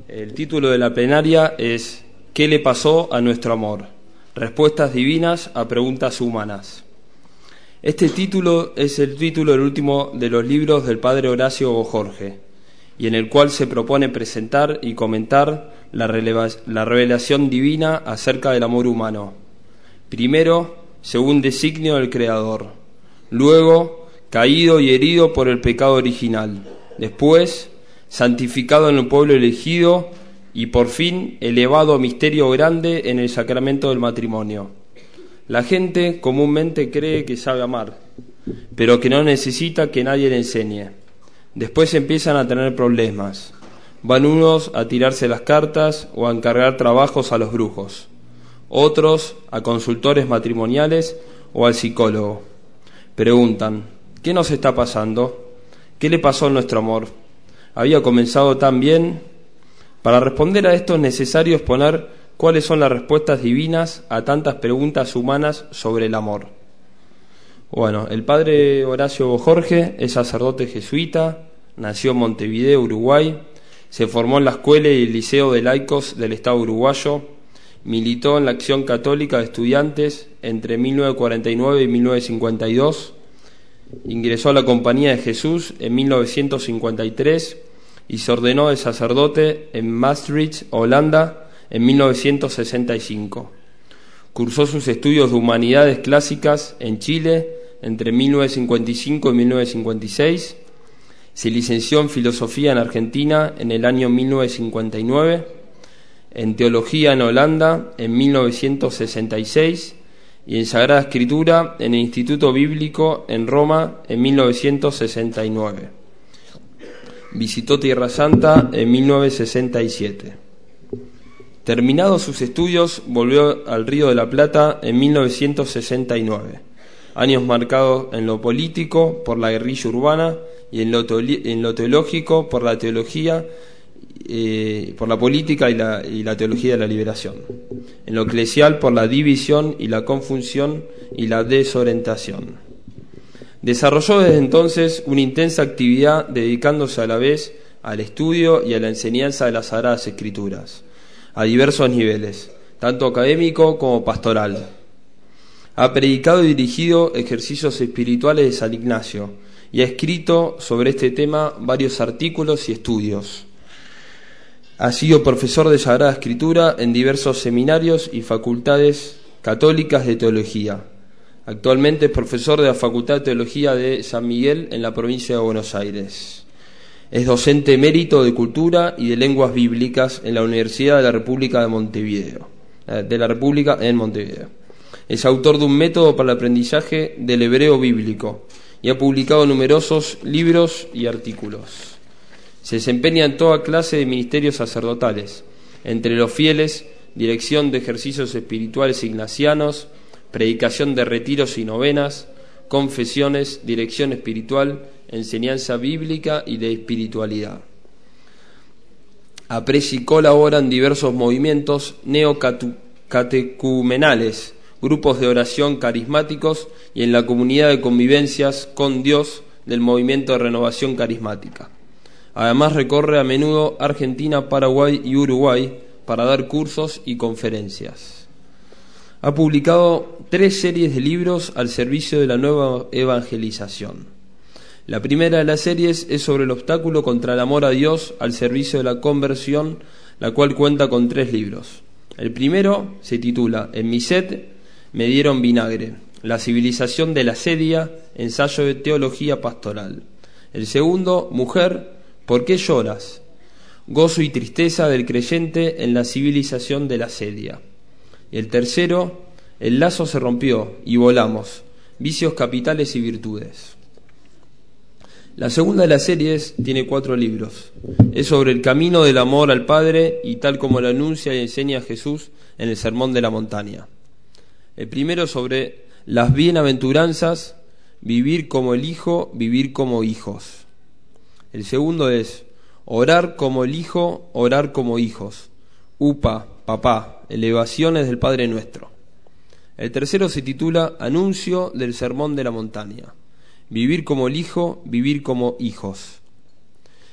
El título de la plenaria es ¿Qué le pasó a nuestro amor? Respuestas divinas a preguntas humanas. Este título es el título del último de los libros del padre Horacio Bojorge, y en el cual se propone presentar y comentar la revelación divina acerca del amor humano. Primero, según designio del Creador. Luego, caído y herido por el pecado original. Después, santificado en el pueblo elegido y por fin elevado a misterio grande en el sacramento del matrimonio. La gente comúnmente cree que sabe amar, pero que no necesita que nadie le enseñe. Después empiezan a tener problemas. Van unos a tirarse las cartas o a encargar trabajos a los brujos, otros a consultores matrimoniales o al psicólogo. Preguntan, ¿qué nos está pasando? ¿Qué le pasó a nuestro amor? ¿Había comenzado tan bien? Para responder a esto es necesario exponer cuáles son las respuestas divinas a tantas preguntas humanas sobre el amor. Bueno, el padre Horacio Bojorge es sacerdote jesuita, nació en Montevideo, Uruguay, se formó en la escuela y el liceo de laicos del Estado uruguayo, militó en la Acción Católica de Estudiantes entre 1949 y 1952, ingresó a la Compañía de Jesús en 1953 y se ordenó de sacerdote en Maastricht, Holanda, en 1965. Cursó sus estudios de Humanidades Clásicas en Chile entre 1955 y 1956. Se licenció en Filosofía en Argentina en el año 1959, en Teología en Holanda en 1966 y en Sagrada Escritura en el Instituto Bíblico en Roma en 1969. Visitó Tierra Santa en 1967. Terminados sus estudios, volvió al Río de la Plata en 1969. Años marcados en lo político por la guerrilla urbana y en lo teológico por la teología, por la política y la teología de la liberación. En lo eclesial por la división y la confusión y la desorientación. Desarrolló desde entonces una intensa actividad dedicándose a la vez al estudio y a la enseñanza de las Sagradas Escrituras, a diversos niveles, tanto académico como pastoral. Ha predicado y dirigido ejercicios espirituales de San Ignacio y ha escrito sobre este tema varios artículos y estudios. Ha sido profesor de Sagrada Escritura en diversos seminarios y facultades católicas de teología. Actualmente es profesor de la Facultad de Teología de San Miguel en la provincia de Buenos Aires. Es docente emérito de Cultura y de Lenguas Bíblicas en la Universidad de la República en Montevideo. Es autor de un método para el aprendizaje del hebreo bíblico y ha publicado numerosos libros y artículos. Se desempeña en toda clase de ministerios sacerdotales, entre los fieles, dirección de ejercicios espirituales ignacianos, predicación de retiros y novenas, confesiones, dirección espiritual, enseñanza bíblica y de espiritualidad. Aprecia y colabora en diversos movimientos neocatecumenales, grupos de oración carismáticos y en la comunidad de convivencias con Dios del movimiento de renovación carismática. Además recorre a menudo Argentina, Paraguay y Uruguay para dar cursos y conferencias. Ha publicado 3 series de libros al servicio de la nueva evangelización. La primera de las series es sobre el obstáculo contra el amor a Dios al servicio de la conversión, la cual cuenta con 3 libros. El primero se titula En mi sed me dieron vinagre, la civilización de la sedia, ensayo de teología pastoral. El segundo, Mujer, ¿por qué lloras? Gozo y tristeza del creyente en la civilización de la sedia. Y el tercero, El lazo se rompió y volamos, vicios capitales y virtudes. La segunda de las series tiene 4 libros. Es sobre el camino del amor al Padre y tal como lo anuncia y enseña Jesús en el Sermón de la Montaña. El primero sobre las bienaventuranzas, vivir como el Hijo, vivir como hijos. El segundo es orar como el Hijo, orar como hijos. Upa, papá, elevaciones del Padre Nuestro. El tercero se titula Anuncio del Sermón de la Montaña. Vivir como el Hijo, vivir como hijos.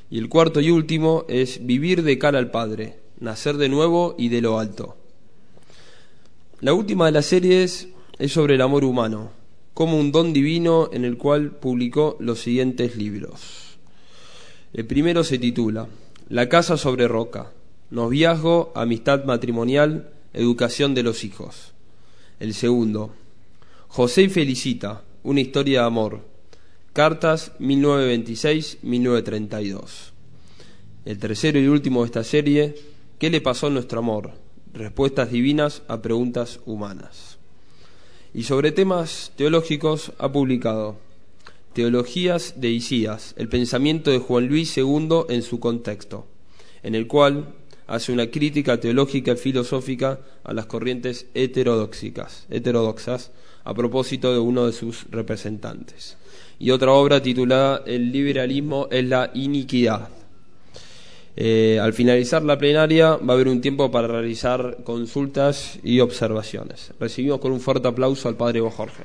Y el cuarto y último es vivir de cara al Padre, nacer de nuevo y de lo alto. La última de las series es sobre el amor humano, como un don divino, en el cual publicó los siguientes libros. El primero se titula La casa sobre roca, noviazgo, amistad matrimonial, educación de los hijos. El segundo, José y Felicita, una historia de amor, cartas 1926-1932. El tercero y último de esta serie, ¿qué le pasó a nuestro amor? Respuestas divinas a preguntas humanas. Y sobre temas teológicos ha publicado Teologías de Isías, el pensamiento de Juan Luis II en su contexto, en el cual hace una crítica teológica y filosófica a las corrientes heterodoxas, a propósito de uno de sus representantes. Y otra obra titulada El liberalismo es la iniquidad. Al finalizar la plenaria va a haber un tiempo para realizar consultas y observaciones. Recibimos con un fuerte aplauso al Padre Jorge.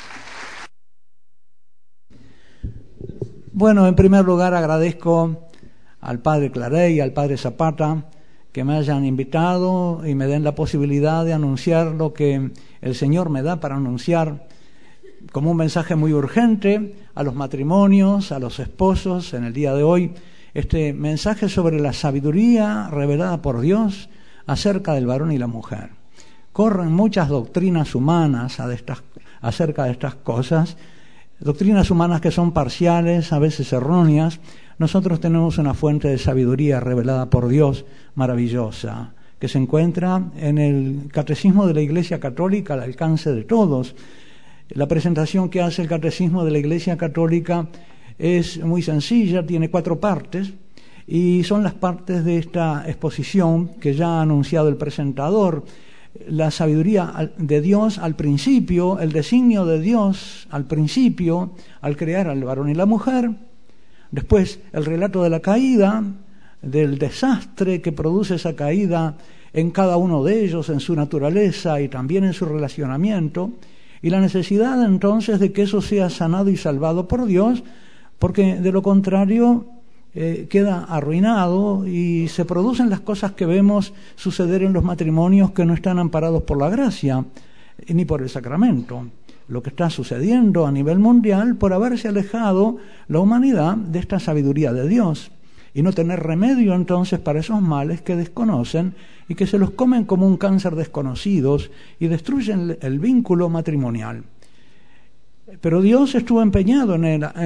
Bueno, en primer lugar agradezco al Padre Clarey y al Padre Zapata que me hayan invitado y me den la posibilidad de anunciar lo que el Señor me da para anunciar como un mensaje muy urgente a los matrimonios, a los esposos en el día de hoy. Este mensaje sobre la sabiduría revelada por Dios acerca del varón y la mujer. Corren muchas doctrinas humanas acerca de estas cosas, doctrinas humanas que son parciales, a veces erróneas. Nosotros tenemos una fuente de sabiduría revelada por Dios maravillosa, que se encuentra en el Catecismo de la Iglesia Católica al alcance de todos. La presentación que hace el Catecismo de la Iglesia Católica es muy sencilla, tiene 4 partes, y son las partes de esta exposición que ya ha anunciado el presentador. La sabiduría de Dios al principio, el designio de Dios al principio, al crear al varón y la mujer. Después, el relato de la caída, del desastre que produce esa caída en cada uno de ellos, en su naturaleza y también en su relacionamiento, y la necesidad entonces de que eso sea sanado y salvado por Dios, porque de lo contrario queda arruinado y se producen las cosas que vemos suceder en los matrimonios que no están amparados por la gracia ni por el sacramento. Lo que está sucediendo a nivel mundial por haberse alejado la humanidad de esta sabiduría de Dios y no tener remedio entonces para esos males que desconocen y que se los comen como un cáncer desconocidos y destruyen el vínculo matrimonial. Pero Dios estuvo empeñado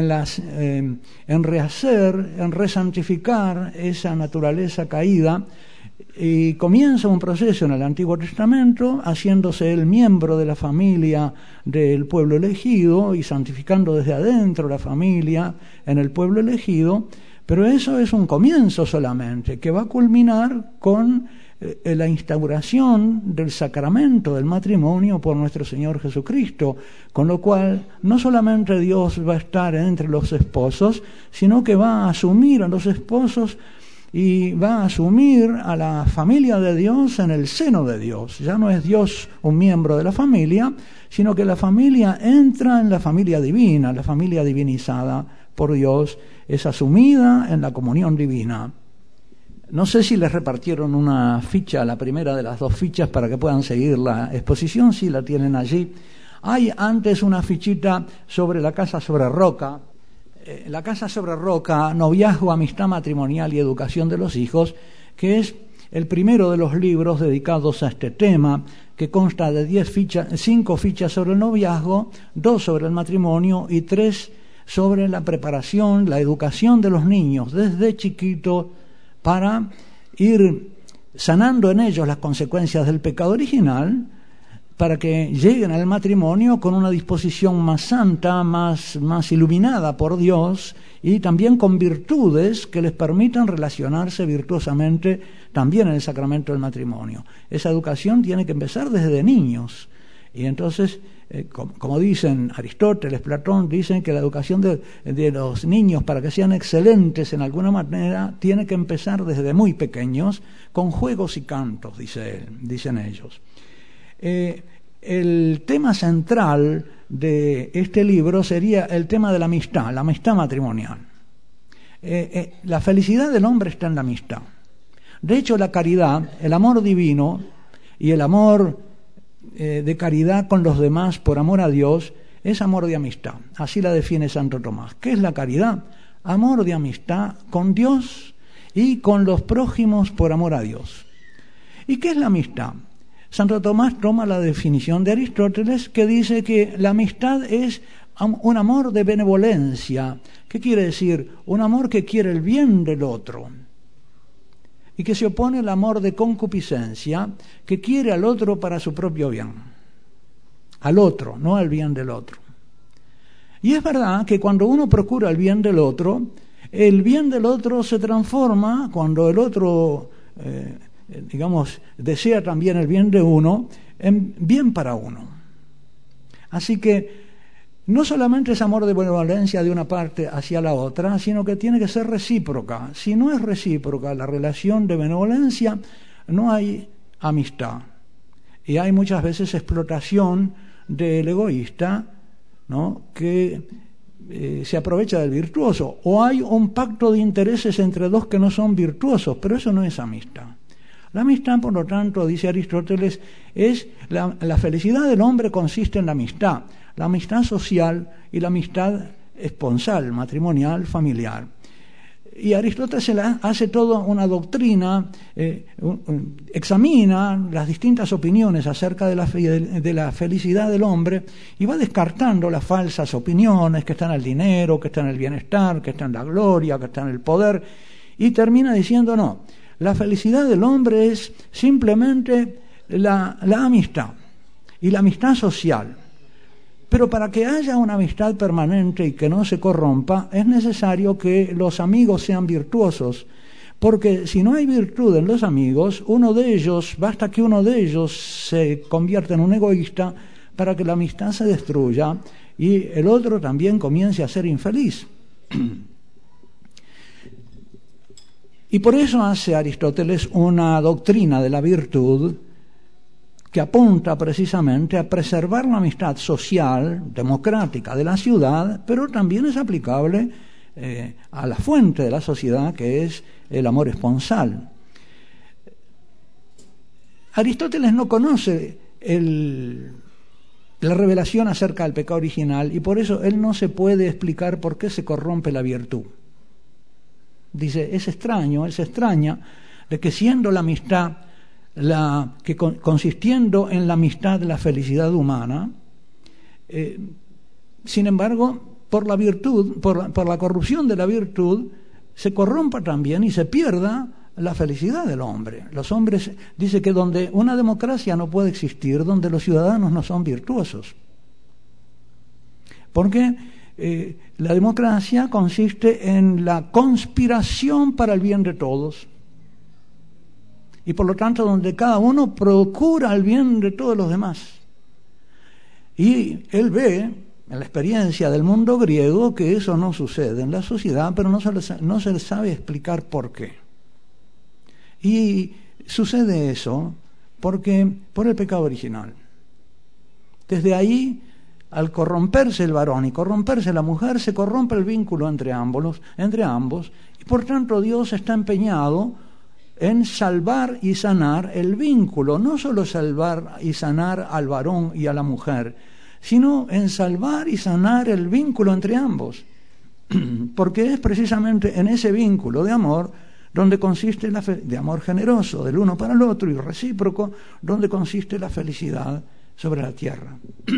en rehacer, en resantificar esa naturaleza caída, y comienza un proceso en el Antiguo Testamento, haciéndose él miembro de la familia del pueblo elegido y santificando desde adentro la familia en el pueblo elegido, pero eso es un comienzo solamente, que va a culminar con la instauración del sacramento del matrimonio por nuestro Señor Jesucristo, con lo cual no solamente Dios va a estar entre los esposos, sino que va a asumir a los esposos y va a asumir a la familia de Dios en el seno de Dios. Ya no es Dios un miembro de la familia, sino que la familia entra en la familia divina, la familia divinizada por Dios, es asumida en la comunión divina. No sé si les repartieron una ficha, la primera de las 2 fichas, para que puedan seguir la exposición, si la tienen allí. Hay antes una fichita sobre la casa sobre roca. La casa sobre roca, noviazgo, amistad matrimonial y educación de los hijos, que es el primero de los libros dedicados a este tema, que consta de 5 fichas sobre el noviazgo, 2 sobre el matrimonio y 3 sobre la preparación, la educación de los niños desde chiquitos, para ir sanando en ellos las consecuencias del pecado original, para que lleguen al matrimonio con una disposición más santa, más iluminada por Dios, y también con virtudes que les permitan relacionarse virtuosamente también en el sacramento del matrimonio. Esa educación tiene que empezar desde niños. Y entonces, como dicen Aristóteles, Platón, dicen que la educación de los niños, para que sean excelentes en alguna manera, tiene que empezar desde muy pequeños, con juegos y cantos, dicen ellos. El tema central de este libro sería el tema de la amistad matrimonial. la felicidad del hombre está en la amistad. De hecho, la caridad, el amor divino y el amor de caridad con los demás por amor a Dios es amor de amistad. Así la define Santo Tomás. ¿Qué es la caridad? Amor de amistad con Dios y con los prójimos por amor a Dios. ¿Y qué es la amistad? Santo Tomás toma la definición de Aristóteles, que dice que la amistad es un amor de benevolencia. ¿Qué quiere decir? Un amor que quiere el bien del otro y que se opone al amor de concupiscencia, que quiere al otro para su propio bien. Al otro, no al bien del otro. Y es verdad que cuando uno procura el bien del otro se transforma, cuando el otro, desea también el bien de uno, en bien para uno. Así que no solamente es amor de benevolencia de una parte hacia la otra, sino que tiene que ser recíproca. Si no es recíproca la relación de benevolencia, no hay amistad. Y hay muchas veces explotación del egoísta, ¿no?, que se aprovecha del virtuoso. O hay un pacto de intereses entre dos que no son virtuosos, pero eso no es amistad. La amistad, por lo tanto, dice Aristóteles, es la felicidad del hombre consiste en la amistad social y la amistad esponsal, matrimonial, familiar. Y Aristóteles hace toda una doctrina, examina las distintas opiniones acerca de la felicidad del hombre y va descartando las falsas opiniones que están en el dinero, que están en el bienestar, que están en la gloria, que están en el poder, y termina diciendo no. La felicidad del hombre es simplemente la amistad y la amistad social. Pero para que haya una amistad permanente y que no se corrompa, es necesario que los amigos sean virtuosos. Porque si no hay virtud en los amigos, basta que uno de ellos se convierta en un egoísta para que la amistad se destruya y el otro también comience a ser infeliz. Y por eso hace Aristóteles una doctrina de la virtud que apunta precisamente a preservar la amistad social, democrática de la ciudad, pero también es aplicable a la fuente de la sociedad, que es el amor esponsal. Aristóteles no conoce la revelación acerca del pecado original y por eso él no se puede explicar por qué se corrompe la virtud. Dice, él se extraña de que siendo la amistad, consistiendo en la amistad la felicidad humana, sin embargo, por la virtud, por la corrupción de la virtud, se corrompa también y se pierda la felicidad del hombre. Los hombres, dice que donde una democracia no puede existir, donde los ciudadanos no son virtuosos. Porque la democracia consiste en la conspiración para el bien de todos. Y por lo tanto, donde cada uno procura el bien de todos los demás. Y él ve, en la experiencia del mundo griego, que eso no sucede en la sociedad, pero no se le sabe explicar por qué. Y sucede eso por el pecado original. Desde ahí, al corromperse el varón y corromperse la mujer, se corrompe el vínculo entre ambos, y por tanto Dios está empeñado en salvar y sanar el vínculo, no solo salvar y sanar al varón y a la mujer, sino en salvar y sanar el vínculo entre ambos, porque es precisamente en ese vínculo de amor donde consiste de amor generoso del uno para el otro y recíproco, donde consiste la felicidad sobre la tierra.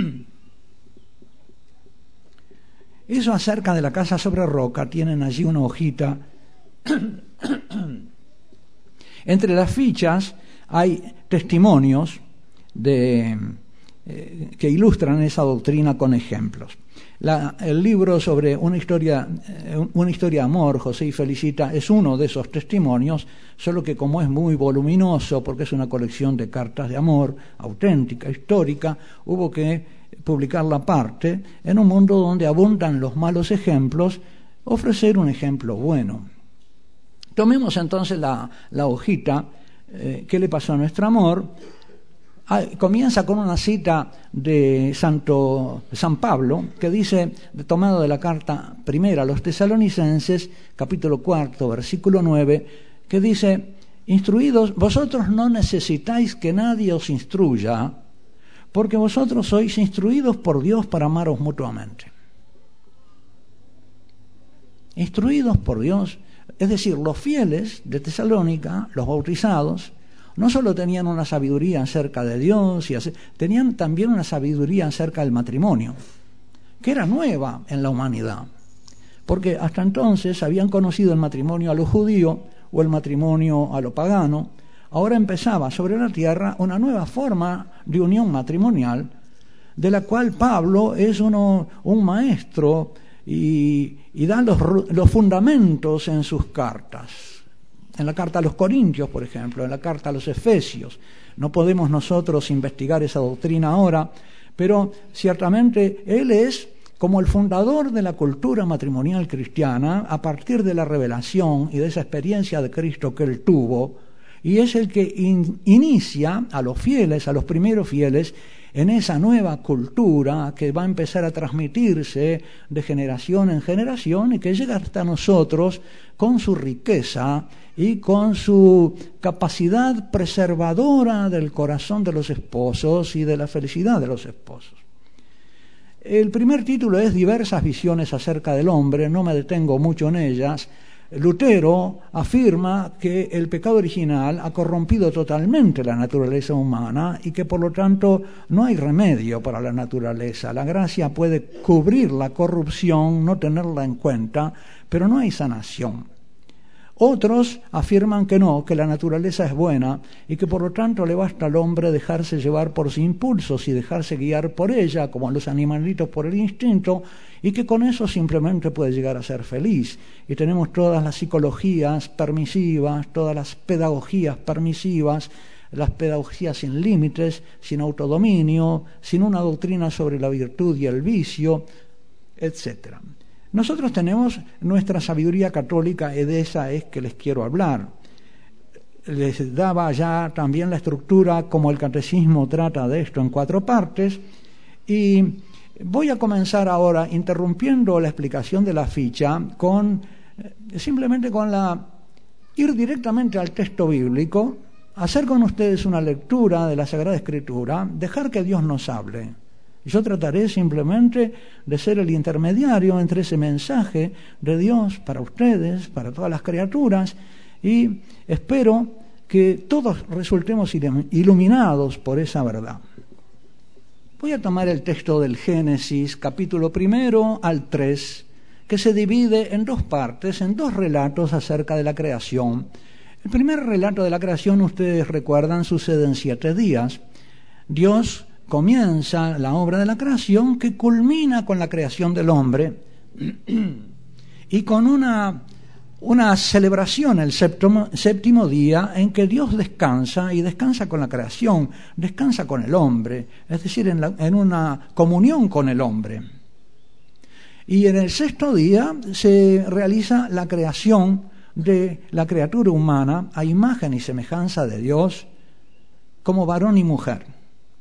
Eso acerca de la casa sobre roca, tienen allí una hojita. Entre las fichas hay testimonios que ilustran esa doctrina con ejemplos. El libro sobre una historia de amor, José y Felicita, es uno de esos testimonios, solo que como es muy voluminoso, porque es una colección de cartas de amor auténtica, histórica, hubo que publicarla aparte. En un mundo donde abundan los malos ejemplos, ofrecer un ejemplo bueno. Tomemos entonces la hojita, ¿qué le pasó a nuestro amor? Comienza con una cita de San Pablo, que dice, tomado de la carta primera a los Tesalonicenses, capítulo 4, versículo 9, que dice: instruidos, vosotros no necesitáis que nadie os instruya, porque vosotros sois instruidos por Dios para amaros mutuamente. Instruidos por Dios, es decir, los fieles de Tesalónica, los bautizados, no solo tenían una sabiduría acerca de Dios, tenían también una sabiduría acerca del matrimonio, que era nueva en la humanidad, porque hasta entonces habían conocido el matrimonio a lo judío o el matrimonio a lo pagano. Ahora empezaba sobre la tierra una nueva forma de unión matrimonial, de la cual Pablo es un maestro y da los fundamentos en sus cartas. En la carta a los Corintios, por ejemplo, en la carta a los Efesios. No podemos nosotros investigar esa doctrina ahora, pero ciertamente él es como el fundador de la cultura matrimonial cristiana a partir de la revelación y de esa experiencia de Cristo que él tuvo, y es el que inicia a los fieles, a los primeros fieles, en esa nueva cultura que va a empezar a transmitirse de generación en generación y que llega hasta nosotros con su riqueza y con su capacidad preservadora del corazón de los esposos y de la felicidad de los esposos. El primer título es Diversas visiones acerca del hombre, no me detengo mucho en ellas. Lutero afirma que el pecado original ha corrompido totalmente la naturaleza humana y que por lo tanto no hay remedio para la naturaleza. La gracia puede cubrir la corrupción, no tenerla en cuenta, pero no hay sanación. Otros afirman que no, que la naturaleza es buena y que por lo tanto le basta al hombre dejarse llevar por sus impulsos y dejarse guiar por ella, como los animalitos por el instinto, y que con eso simplemente puede llegar a ser feliz. Y tenemos todas las psicologías permisivas, todas las pedagogías permisivas, las pedagogías sin límites, sin autodominio, sin una doctrina sobre la virtud y el vicio, etc. Nosotros tenemos nuestra sabiduría católica y de esa es que les quiero hablar. Les daba ya también la estructura como el catecismo trata de esto en 4 partes y voy a comenzar ahora interrumpiendo la explicación de la ficha simplemente con ir directamente al texto bíblico, hacer con ustedes una lectura de la Sagrada Escritura, dejar que Dios nos hable. Yo trataré simplemente de ser el intermediario entre ese mensaje de Dios para ustedes, para todas las criaturas, y espero que todos resultemos iluminados por esa verdad. Voy a tomar el texto del Génesis, capítulo 1 al 3, que se divide en 2 partes, en 2 relatos acerca de la creación. El primer relato de la creación, ustedes recuerdan, sucede en 7 días. Dios comienza la obra de la creación que culmina con la creación del hombre y con una celebración el séptimo día en que Dios descansa y descansa con la creación, descansa con el hombre, es decir, en una comunión con el hombre. Y en el 6º día se realiza la creación de la criatura humana a imagen y semejanza de Dios como varón y mujer.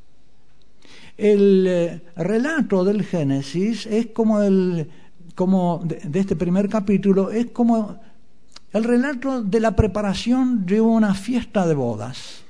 El relato del Génesis es de este primer capítulo, es como el relato de la preparación de una fiesta de bodas.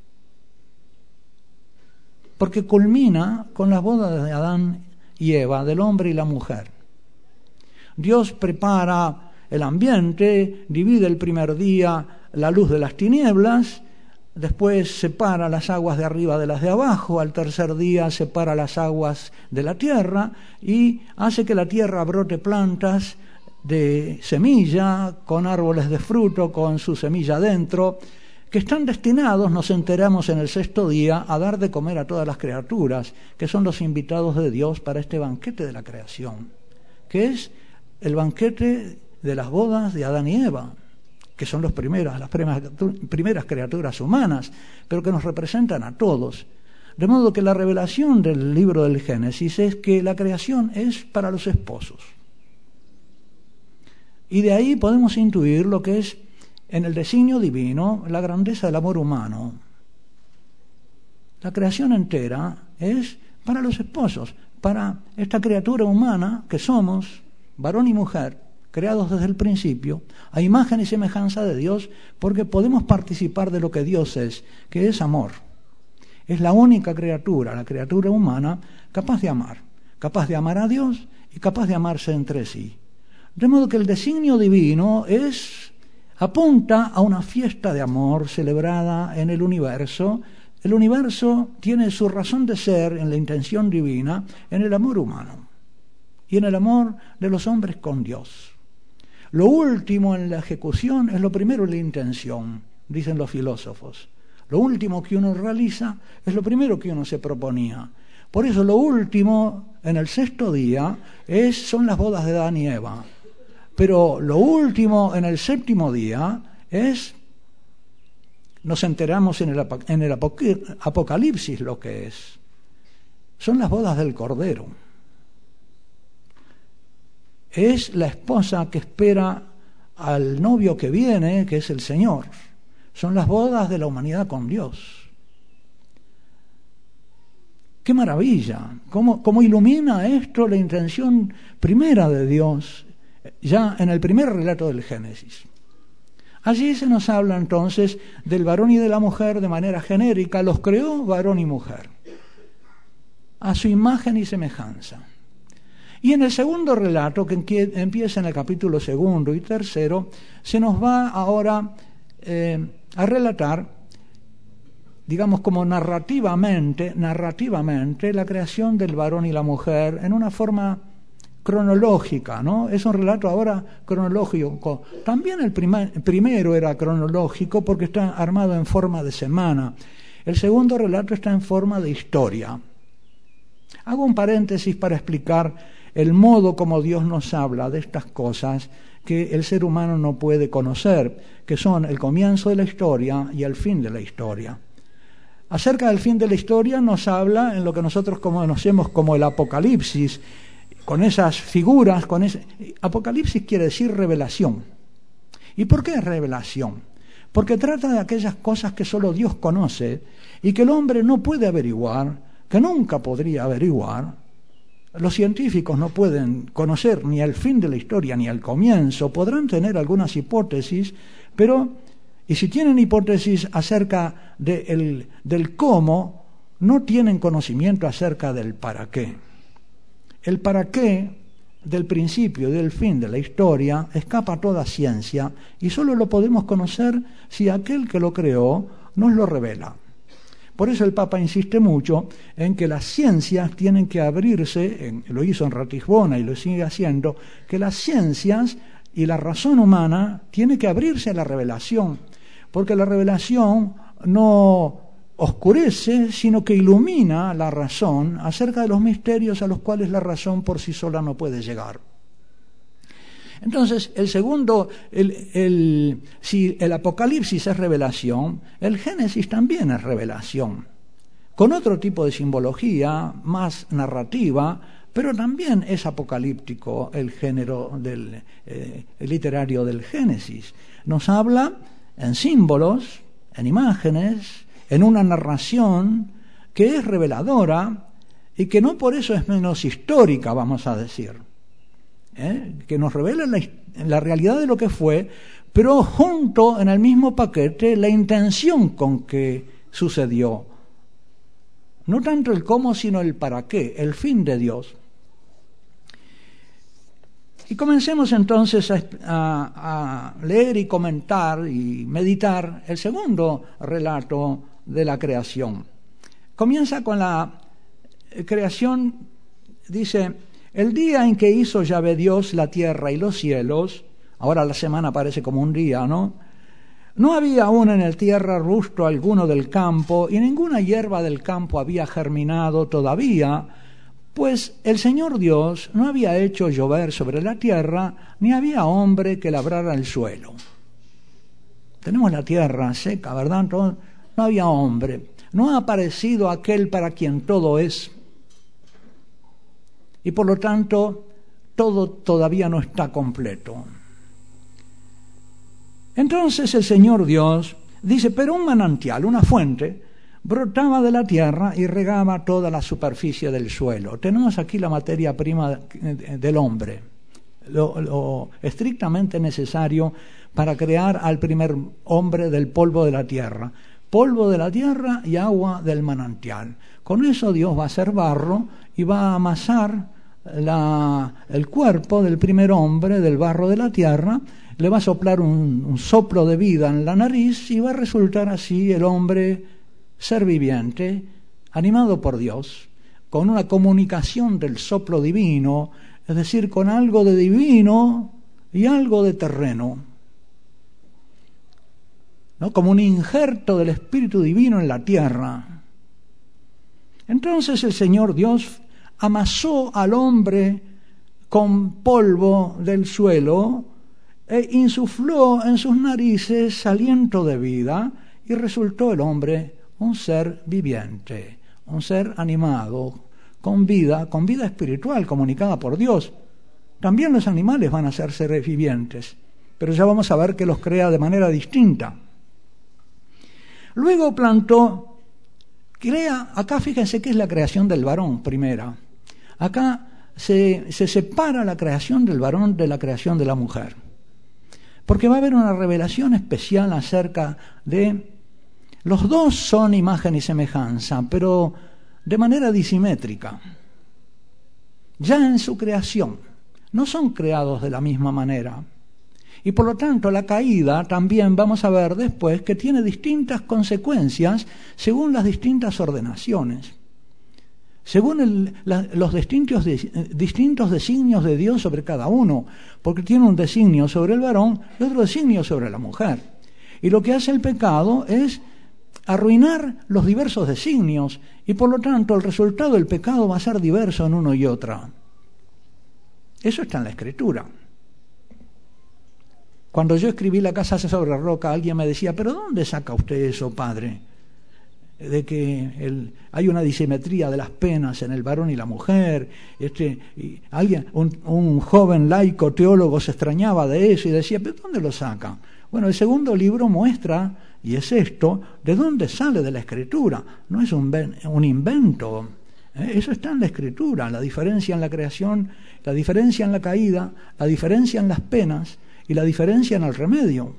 Porque culmina con las bodas de Adán y Eva, del hombre y la mujer. Dios prepara el ambiente, divide el primer día la luz de las tinieblas, después separa las aguas de arriba de las de abajo, al tercer día separa las aguas de la tierra y hace que la tierra brote plantas de semilla, con árboles de fruto, con su semilla dentro, que están destinados, nos enteramos en el 6º día, a dar de comer a todas las criaturas, que son los invitados de Dios para este banquete de la creación, que es el banquete de las bodas de Adán y Eva, que son las primeras criaturas humanas, pero que nos representan a todos. De modo que la revelación del libro del Génesis es que la creación es para los esposos. Y de ahí podemos intuir lo que es, en el designio divino, la grandeza del amor humano. La creación entera es para los esposos, para esta criatura humana que somos, varón y mujer, creados desde el principio, a imagen y semejanza de Dios, porque podemos participar de lo que Dios es, que es amor. Es la única criatura, la criatura humana, capaz de amar a Dios y capaz de amarse entre sí. De modo que el designio divino apunta a una fiesta de amor celebrada en el universo. El universo tiene su razón de ser en la intención divina, en el amor humano y en el amor de los hombres con Dios. Lo último en la ejecución es lo primero en la intención, dicen los filósofos. Lo último que uno realiza es lo primero que uno se proponía. Por eso lo último en el sexto día son las bodas de Adán y Eva. Pero lo último en el séptimo día nos enteramos en el Apocalipsis lo que es. Son las bodas del Cordero. Es la esposa que espera al novio que viene, que es el Señor. Son las bodas de la humanidad con Dios. ¡Qué maravilla! ¿Cómo ilumina esto la intención primera de Dios, ya en el primer relato del Génesis? Allí se nos habla entonces del varón y de la mujer de manera genérica. Los creó varón y mujer, a su imagen y semejanza. Y en el segundo relato, que empieza en el capítulo 2 y 3, se nos va ahora a relatar, digamos como narrativamente, la creación del varón y la mujer en una forma cronológica, ¿no? Es un relato ahora cronológico. También el primero era cronológico porque está armado en forma de semana. El segundo relato está en forma de historia. Hago un paréntesis para explicar el modo como Dios nos habla de estas cosas que el ser humano no puede conocer, que son el comienzo de la historia y el fin de la historia. Acerca del fin de la historia nos habla en lo que nosotros conocemos como el Apocalipsis, con esas figuras, Apocalipsis quiere decir revelación. ¿Y por qué es revelación? Porque trata de aquellas cosas que solo Dios conoce y que el hombre no puede averiguar, que nunca podría averiguar. Los científicos no pueden conocer ni el fin de la historia ni el comienzo. Podrán tener algunas hipótesis, y si tienen hipótesis acerca del cómo, no tienen conocimiento acerca del para qué. El para qué del principio y del fin de la historia escapa a toda ciencia y solo lo podemos conocer si aquel que lo creó nos lo revela. Por eso el Papa insiste mucho en que las ciencias tienen que abrirse, lo hizo en Ratisbona y lo sigue haciendo, que las ciencias y la razón humana tiene que abrirse a la revelación, porque la revelación no oscurece, sino que ilumina la razón acerca de los misterios a los cuales la razón por sí sola no puede llegar. Entonces, si el Apocalipsis es revelación, el Génesis también es revelación, con otro tipo de simbología, más narrativa, pero también es apocalíptico el género literario del Génesis. Nos habla en símbolos, en imágenes, en una narración que es reveladora y que no por eso es menos histórica, vamos a decir. Que nos revela la realidad de lo que fue, pero junto en el mismo paquete la intención con que sucedió. No tanto el cómo, sino el para qué, el fin de Dios. Y comencemos entonces a leer y comentar y meditar el segundo relato de la creación. Comienza con la creación, dice: el día en que hizo Yahvé Dios la tierra y los cielos, ahora la semana parece como un día, ¿no? No había aún en la tierra arbusto alguno del campo, y ninguna hierba del campo había germinado todavía, pues el Señor Dios no había hecho llover sobre la tierra, ni había hombre que labrara el suelo. Tenemos la tierra seca, ¿verdad? No había hombre. No ha aparecido aquel para quien todo es. Y por lo tanto, todo todavía no está completo. Entonces el Señor Dios dice: pero un manantial, una fuente, brotaba de la tierra y regaba toda la superficie del suelo. Tenemos aquí la materia prima del hombre, lo estrictamente necesario para crear al primer hombre del polvo de la tierra. Polvo de la tierra y agua del manantial. Con eso Dios va a hacer barro y va a amasar el cuerpo del primer hombre del barro de la tierra, le va a soplar un soplo de vida en la nariz y va a resultar así el hombre ser viviente, animado por Dios, con una comunicación del soplo divino, es decir, con algo de divino y algo de terreno, ¿no? Como un injerto del Espíritu Divino en la tierra. Entonces el Señor Dios amasó al hombre con polvo del suelo e insufló en sus narices aliento de vida y resultó el hombre un ser viviente, un ser animado, con vida espiritual comunicada por Dios. También los animales van a ser seres vivientes, pero ya vamos a ver que los crea de manera distinta. Luego acá fíjense que es la creación del varón primera. Acá se separa la creación del varón de la creación de la mujer. Porque va a haber una revelación especial acerca de... Los dos son imagen y semejanza, pero de manera disimétrica. Ya en su creación, no son creados de la misma manera. Y por lo tanto la caída también vamos a ver después que tiene distintas consecuencias según las distintas ordenaciones, según los distintos designios de Dios sobre cada uno, porque tiene un designio sobre el varón y otro designio sobre la mujer. Y lo que hace el pecado es arruinar los diversos designios y por lo tanto el resultado del pecado va a ser diverso en uno y otra. Eso está en la Escritura. Cuando yo escribí La casa sobre roca, alguien me decía, ¿pero dónde saca usted eso, padre? De que hay una disimetría de las penas en el varón y la mujer. Un joven laico teólogo se extrañaba de eso y decía, ¿pero dónde lo saca? Bueno, el segundo libro muestra, y es esto, de dónde sale de la Escritura. No es un invento. Eso está en la Escritura, la diferencia en la creación, la diferencia en la caída, la diferencia en las penas y la diferencia en el remedio.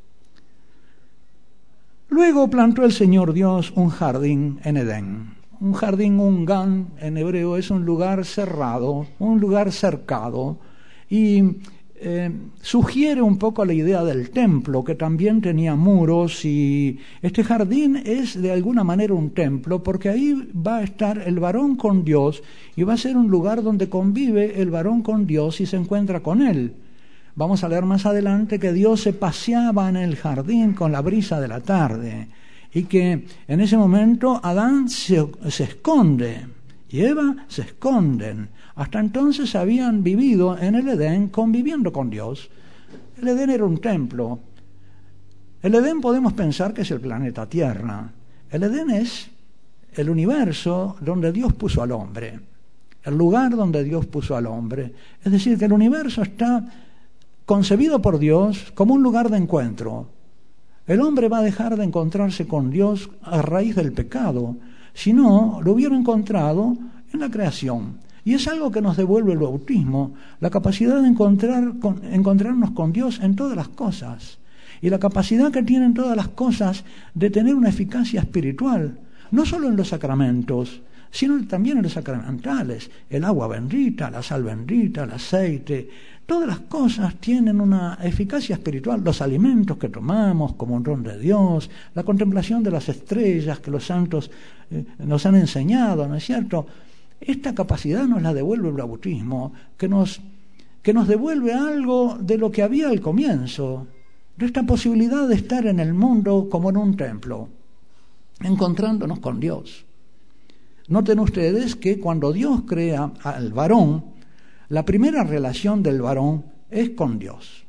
Luego plantó el Señor Dios un jardín en Edén. Un jardín, un gan en hebreo, es un lugar cerrado, un lugar cercado, y sugiere un poco la idea del templo, que también tenía muros, y este jardín es de alguna manera un templo, porque ahí va a estar el varón con Dios, y va a ser un lugar donde convive el varón con Dios y se encuentra con él. Vamos a leer más adelante que Dios se paseaba en el jardín con la brisa de la tarde y que en ese momento Adán se esconde y Eva se esconden. Hasta entonces habían vivido en el Edén conviviendo con Dios. El Edén era un templo. El Edén podemos pensar que es el planeta Tierra. El Edén es el universo donde Dios puso al hombre, el lugar donde Dios puso al hombre. Es decir, que el universo está concebido por Dios como un lugar de encuentro. El hombre va a dejar de encontrarse con Dios a raíz del pecado, si no, lo hubiera encontrado en la creación. Y es algo que nos devuelve el bautismo, la capacidad de encontrarnos con Dios en todas las cosas, y la capacidad que tienen todas las cosas de tener una eficacia espiritual, no solo en los sacramentos, sino también en los sacramentales, el agua bendita, la sal bendita, el aceite. Todas las cosas tienen una eficacia espiritual, los alimentos que tomamos como un don de Dios, la contemplación de las estrellas que los santos nos han enseñado, ¿no es cierto? Esta capacidad nos la devuelve el bautismo, que nos devuelve algo de lo que había al comienzo, de esta posibilidad de estar en el mundo como en un templo, encontrándonos con Dios. Noten ustedes que cuando Dios crea al varón, la primera relación del varón es con Dios.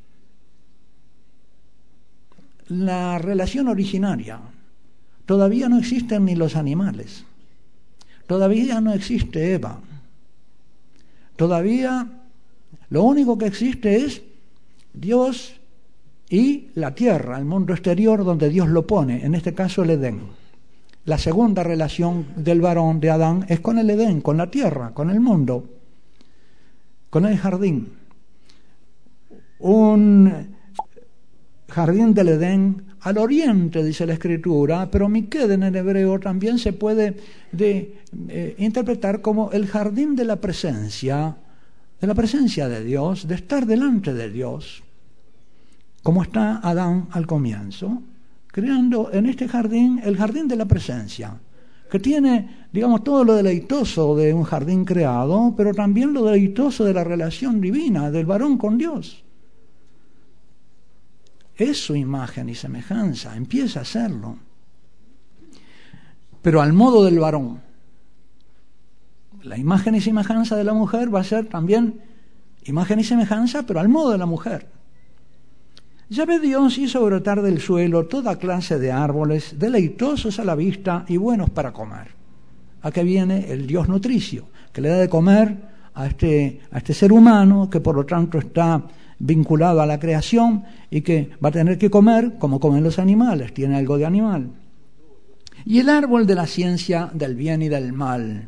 La relación originaria. Todavía no existen ni los animales. Todavía no existe Eva. Todavía lo único que existe es Dios y la tierra, el mundo exterior donde Dios lo pone, en este caso el Edén. la segunda relación del varón, de Adán, es con el Edén, con la tierra, con el mundo, con el jardín. Un jardín del Edén al oriente, dice la Escritura, pero Miqueden en hebreo también se puede interpretar como el jardín de la presencia de Dios, de estar delante de Dios, como está Adán al comienzo, creando en este jardín el jardín de la presencia, que tiene, digamos, todo lo deleitoso de un jardín creado, pero también lo deleitoso de la relación divina del varón con Dios. Es su imagen y semejanza, empieza a serlo, pero al modo del varón. La imagen y semejanza de la mujer va a ser también imagen y semejanza, pero al modo de la mujer. Yahvé Dios hizo brotar del suelo toda clase de árboles, deleitosos a la vista y buenos para comer. Aquí viene el Dios nutricio, que le da de comer a este ser humano, que por lo tanto está vinculado a la creación y que va a tener que comer como comen los animales, tiene algo de animal. Y el árbol de la ciencia del bien y del mal.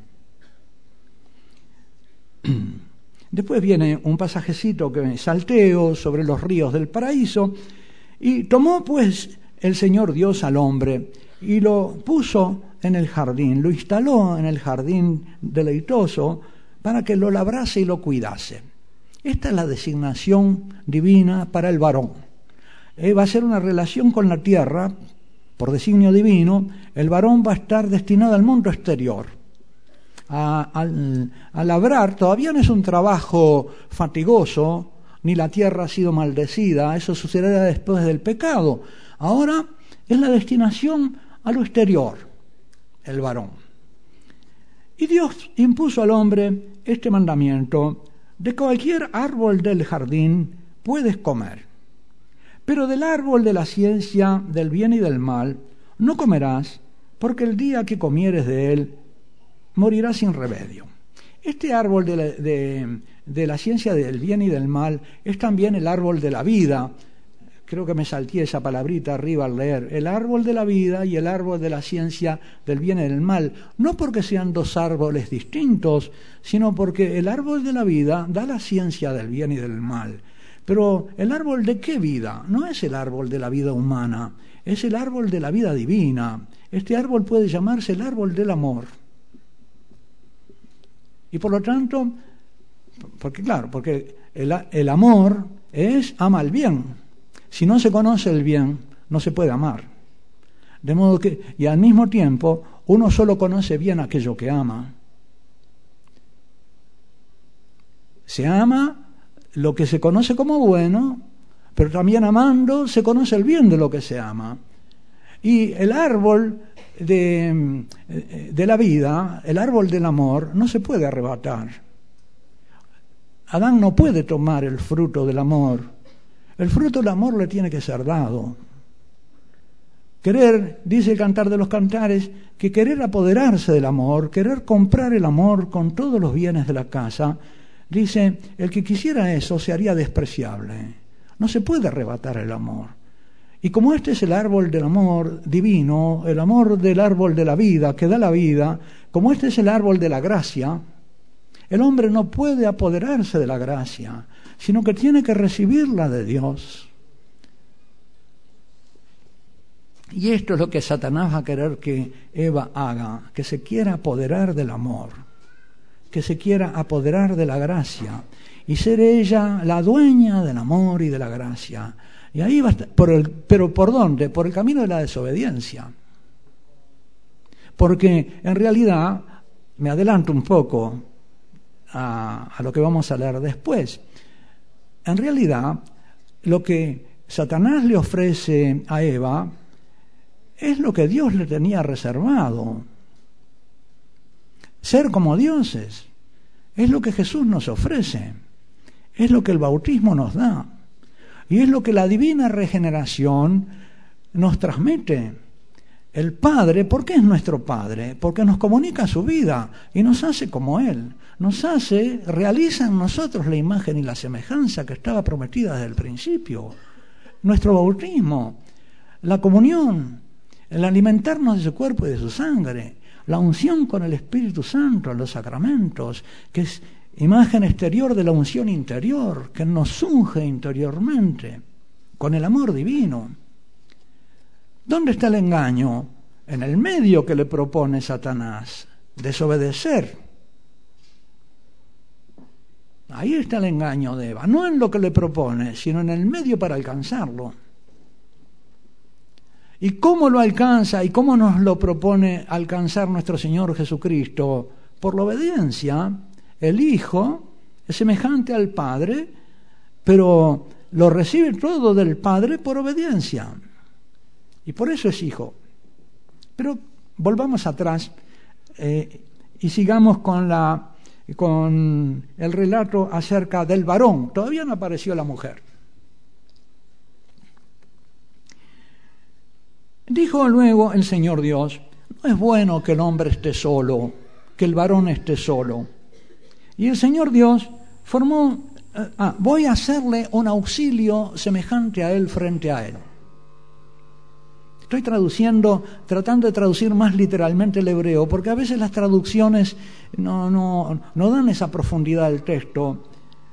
Después viene un pasajecito que salteo sobre los ríos del paraíso, y tomó pues el Señor Dios al hombre y lo puso en el jardín, lo instaló en el jardín deleitoso para que lo labrase y lo cuidase. Esta es la designación divina para el varón. Va a ser una relación con la tierra, por designio divino. El varón va a estar destinado al mundo exterior, a labrar. Todavía no es un trabajo fatigoso, ni la tierra ha sido maldecida, eso sucederá después del pecado. Ahora es la destinación a lo exterior, el varón. Y Dios impuso al hombre este mandamiento: de cualquier árbol del jardín puedes comer, pero del árbol de la ciencia del bien y del mal no comerás, porque el día que comieres de él morirás sin remedio. Este árbol de la ciencia del bien y del mal es también el árbol de la vida. Creo que me salté esa palabrita arriba al leer. El árbol de la vida y el árbol de la ciencia del bien y del mal. No porque sean dos árboles distintos, sino porque el árbol de la vida da la ciencia del bien y del mal. Pero ¿el árbol de qué vida? No es el árbol de la vida humana, es el árbol de la vida divina. Este árbol puede llamarse el árbol del amor. Y por lo tanto, porque el amor ama el bien. Si no se conoce el bien, no se puede amar. De modo que, y al mismo tiempo, uno solo conoce bien aquello que ama. Se ama lo que se conoce como bueno, pero también amando se conoce el bien de lo que se ama. Y el árbol de la vida, el árbol del amor, no se puede arrebatar. Adán no puede tomar el fruto del amor. El fruto del amor le tiene que ser dado. Querer, dice el Cantar de los Cantares, que querer apoderarse del amor, querer comprar el amor con todos los bienes de la casa, dice, el que quisiera eso se haría despreciable. No se puede arrebatar el amor. Y como este es el árbol del amor divino, el amor del árbol de la vida, que da la vida, como este es el árbol de la gracia, el hombre no puede apoderarse de la gracia, sino que tiene que recibirla de Dios. Y esto es lo que Satanás va a querer que Eva haga, que se quiera apoderar del amor, que se quiera apoderar de la gracia, y ser ella la dueña del amor y de la gracia. Y ahí va a estar, pero ¿por dónde? Por el camino de la desobediencia. Porque en realidad, me adelanto un poco a lo que vamos a leer después, en realidad lo que Satanás le ofrece a Eva es lo que Dios le tenía reservado. Ser como dioses es lo que Jesús nos ofrece, es lo que el bautismo nos da, y es lo que la divina regeneración nos transmite. El Padre, ¿por qué es nuestro Padre? Porque nos comunica su vida y nos hace como Él. Realiza en nosotros la imagen y la semejanza que estaba prometida desde el principio. Nuestro bautismo, la comunión, el alimentarnos de su cuerpo y de su sangre, la unción con el Espíritu Santo, los sacramentos, que es imagen exterior de la unción interior, que nos unge interiormente con el amor divino. ¿Dónde está el engaño? En el medio que le propone Satanás, desobedecer. Ahí está el engaño de Eva, no en lo que le propone, sino en el medio para alcanzarlo. ¿Y cómo lo alcanza y cómo nos lo propone alcanzar nuestro Señor Jesucristo? Por la obediencia. El Hijo es semejante al Padre, pero lo recibe todo del Padre por obediencia. Y por eso es Hijo. Pero volvamos atrás y sigamos con el relato acerca del varón. Todavía no apareció la mujer. Dijo luego el Señor Dios: no es bueno que el hombre esté solo, que el varón esté solo. Y el Señor Dios formó, voy a hacerle un auxilio semejante a él frente a él. Estoy tratando de traducir más literalmente el hebreo, porque a veces las traducciones no dan esa profundidad del texto.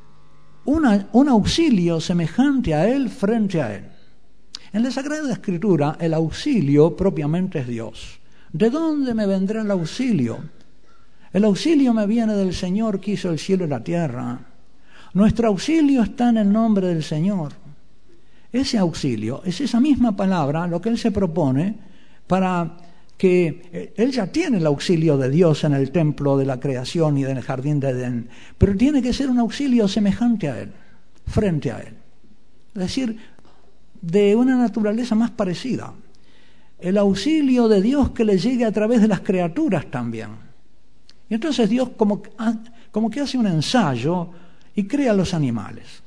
Un auxilio semejante a él frente a él. En la Sagrada Escritura, el auxilio propiamente es Dios. ¿De dónde me vendrá el auxilio? El auxilio me viene del Señor que hizo el cielo y la tierra. Nuestro auxilio está en el nombre del Señor. Ese auxilio es esa misma palabra, lo que Él se propone, para que Él ya tiene el auxilio de Dios en el templo de la creación y del jardín de Edén, pero tiene que ser un auxilio semejante a Él, frente a Él. Es decir, de una naturaleza más parecida. El auxilio de Dios que le llegue a través de las criaturas también. Y entonces Dios como que hace un ensayo y crea los animales.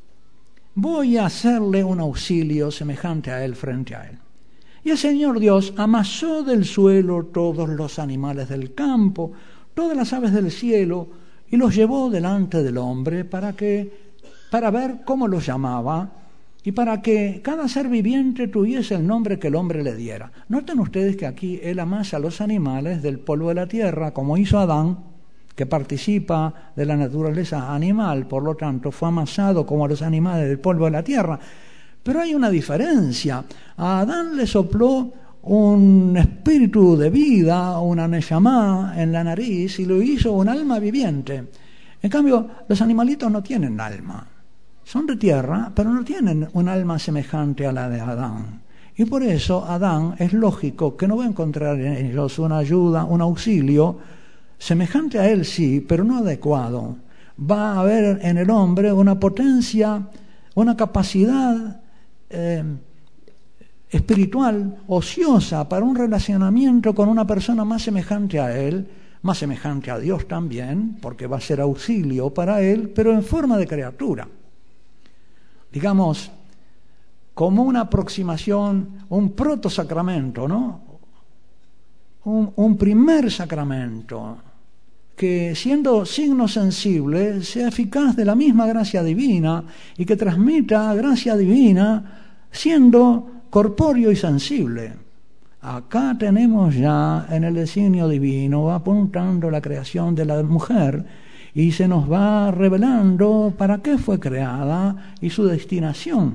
Voy a hacerle un auxilio semejante a él frente a él. Y el Señor Dios amasó del suelo todos los animales del campo, todas las aves del cielo, y los llevó delante del hombre para ver cómo los llamaba y para que cada ser viviente tuviese el nombre que el hombre le diera. Noten ustedes que aquí Él amasa a los animales del polvo de la tierra, como hizo Adán, que participa de la naturaleza animal, por lo tanto fue amasado como a los animales del polvo de la tierra. Pero hay una diferencia. A Adán le sopló un espíritu de vida, una neshama en la nariz, y lo hizo un alma viviente. En cambio, los animalitos no tienen alma. Son de tierra, pero no tienen un alma semejante a la de Adán. Y por eso Adán es lógico que no va a encontrar en ellos una ayuda, un auxilio, semejante a él sí, pero no adecuado. Va a haber en el hombre una potencia, una capacidad espiritual, ociosa, para un relacionamiento con una persona más semejante a él, más semejante a Dios también, porque va a ser auxilio para él, pero en forma de criatura. Digamos, como una aproximación, un protosacramento, ¿no? Un primer sacramento que, siendo signo sensible, sea eficaz de la misma gracia divina y que transmita gracia divina siendo corpóreo y sensible. Acá tenemos ya en el designio divino, va apuntando la creación de la mujer y se nos va revelando para qué fue creada y su destinación.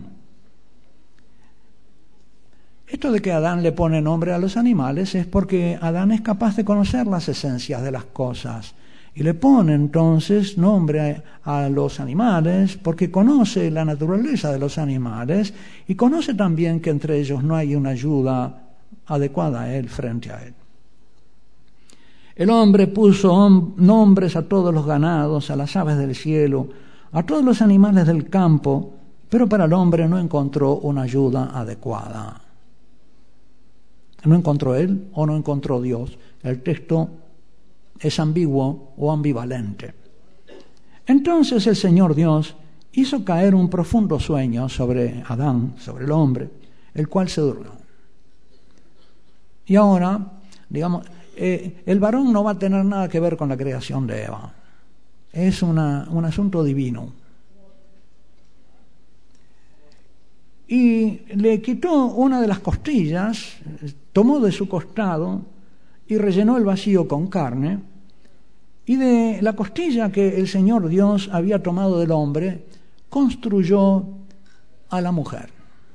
Esto de que Adán le pone nombre a los animales es porque Adán es capaz de conocer las esencias de las cosas y le pone entonces nombre a los animales porque conoce la naturaleza de los animales y conoce también que entre ellos no hay una ayuda adecuada a él frente a él. El hombre puso nombres a todos los ganados, a las aves del cielo, a todos los animales del campo, pero para el hombre no encontró una ayuda adecuada. ¿No encontró él o no encontró Dios? El texto es ambiguo o ambivalente. Entonces el Señor Dios hizo caer un profundo sueño sobre Adán, sobre el hombre, el cual se durmió. Y ahora, digamos, el varón no va a tener nada que ver con la creación de Eva. Es un asunto divino. y le quitó una de las costillas, tomó de su costado y rellenó el vacío con carne, y de la costilla que el Señor Dios había tomado del hombre, construyó a la mujer.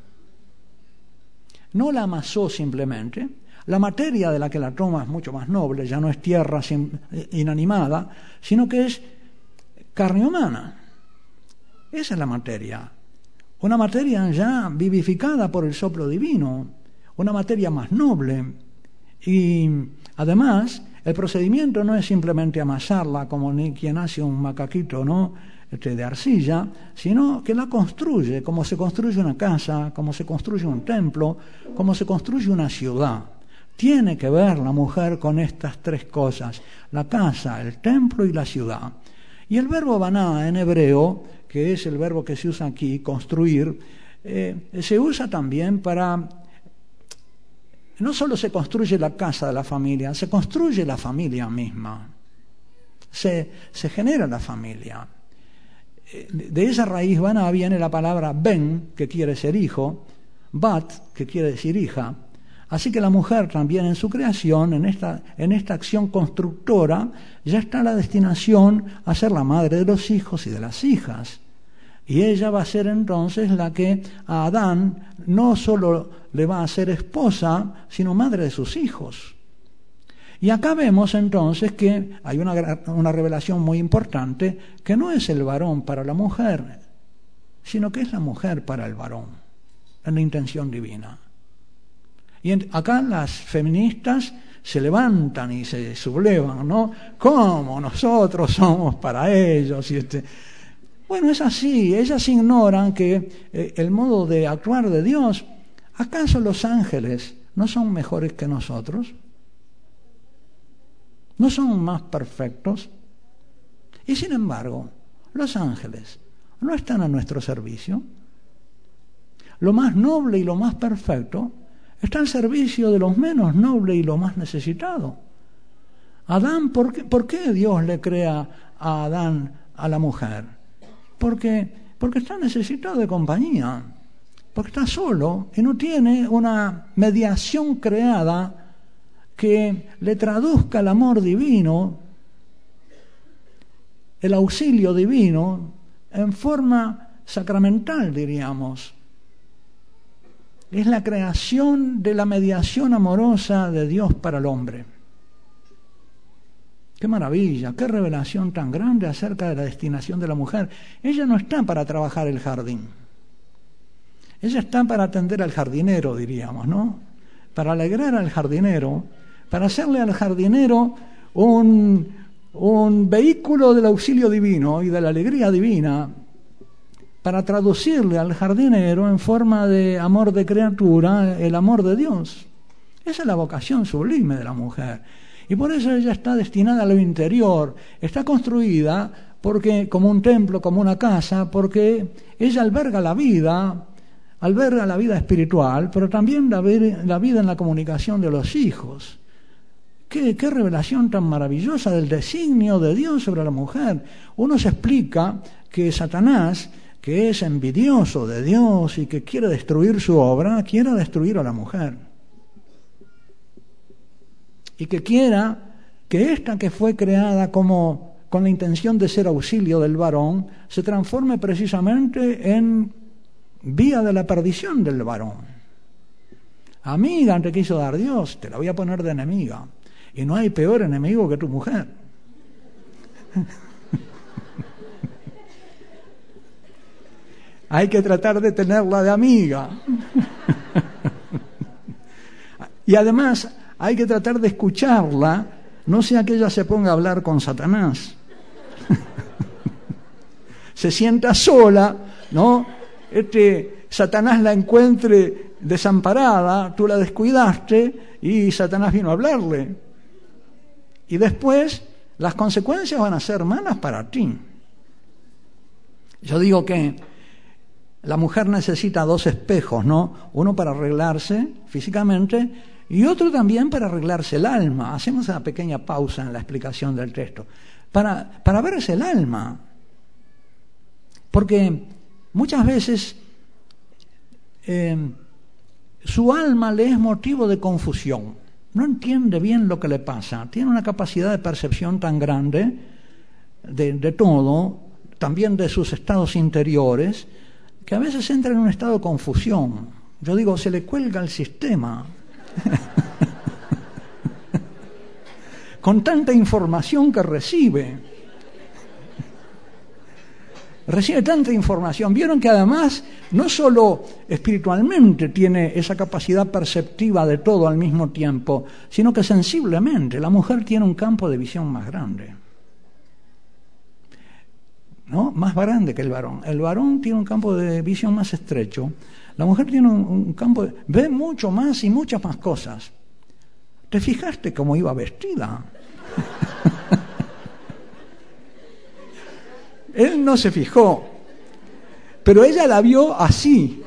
No la amasó simplemente. La materia de la que la toma es mucho más noble, ya no es tierra inanimada, sino que es carne humana. Esa es la materia. Una materia ya vivificada por el soplo divino, una materia más noble. Y además, el procedimiento no es simplemente amasarla como ni quien hace un macaquito, ¿no?, de arcilla, sino que la construye como se construye una casa, como se construye un templo, como se construye una ciudad. Tiene que ver la mujer con estas tres cosas: la casa, el templo y la ciudad. Y el verbo baná en hebreo, que es el verbo que se usa aquí, construir, se usa también para... No solo se construye la casa de la familia, se construye la familia misma. Se genera la familia. De esa raíz baná viene la palabra ben, que quiere ser hijo, bat, que quiere decir hija. Así que la mujer también en su creación, en esta acción constructora, ya está la destinación a ser la madre de los hijos y de las hijas. Y ella va a ser entonces la que a Adán no solo le va a ser esposa, sino madre de sus hijos. Y acá vemos entonces que hay una revelación muy importante, que no es el varón para la mujer, sino que es la mujer para el varón, en la intención divina. Y acá las feministas se levantan y se sublevan, ¿no? ¿Cómo nosotros somos para ellos? Bueno, es así. Ellas ignoran que el modo de actuar de Dios. ¿Acaso los ángeles no son mejores que nosotros? ¿No son más perfectos? Y sin embargo, los ángeles no están a nuestro servicio. Lo más noble y lo más perfecto está al servicio de los menos nobles y lo más necesitado. Adán, ¿por qué Dios le crea a Adán a la mujer? Porque está necesitado de compañía, porque está solo y no tiene una mediación creada que le traduzca el amor divino, el auxilio divino, en forma sacramental, diríamos. Es la creación de la mediación amorosa de Dios para el hombre. ¡Qué maravilla! ¡Qué revelación tan grande acerca de la destinación de la mujer! Ella no está para trabajar el jardín. Ella está para atender al jardinero, diríamos, ¿no? Para alegrar al jardinero, para hacerle al jardinero un vehículo del auxilio divino y de la alegría divina, para traducirle al jardinero en forma de amor de criatura el amor de Dios. Esa es la vocación sublime de la mujer. Y por eso ella está destinada a lo interior, está construida como un templo, como una casa, porque ella alberga la vida espiritual, pero también la vida en la comunicación de los hijos. ¡Qué revelación tan maravillosa del designio de Dios sobre la mujer! Uno se explica que Satanás, que es envidioso de Dios y que quiere destruir su obra, quiera destruir a la mujer. Y que quiera que esta que fue creada con la intención de ser auxilio del varón, se transforme precisamente en vía de la perdición del varón. Amiga te quiso dar Dios, te la voy a poner de enemiga. Y no hay peor enemigo que tu mujer. Hay que tratar de tenerla de amiga. Y además hay que tratar de escucharla, no sea que ella se ponga a hablar con Satanás. Se sienta sola, ¿no? Satanás la encuentre desamparada, tú la descuidaste y Satanás vino a hablarle. Y después las consecuencias van a ser malas para ti. Yo digo que la mujer necesita dos espejos, ¿no? Uno para arreglarse físicamente y otro también para arreglarse el alma. Hacemos una pequeña pausa en la explicación del texto. Para verse el alma. Porque muchas veces su alma le es motivo de confusión. No entiende bien lo que le pasa. Tiene una capacidad de percepción tan grande de todo, también de sus estados interiores, que a veces entra en un estado de confusión. Yo digo, se le cuelga el sistema. Con tanta información que recibe tanta información. Vieron que además no solo espiritualmente tiene esa capacidad perceptiva de todo al mismo tiempo, sino que sensiblemente la mujer tiene un campo de visión más grande, ¿no? Más grande que el varón. El varón tiene un campo de visión más estrecho. La mujer tiene un campo ve mucho más y muchas más cosas. ¿Te fijaste cómo iba vestida? Él no se fijó, pero ella la vio así.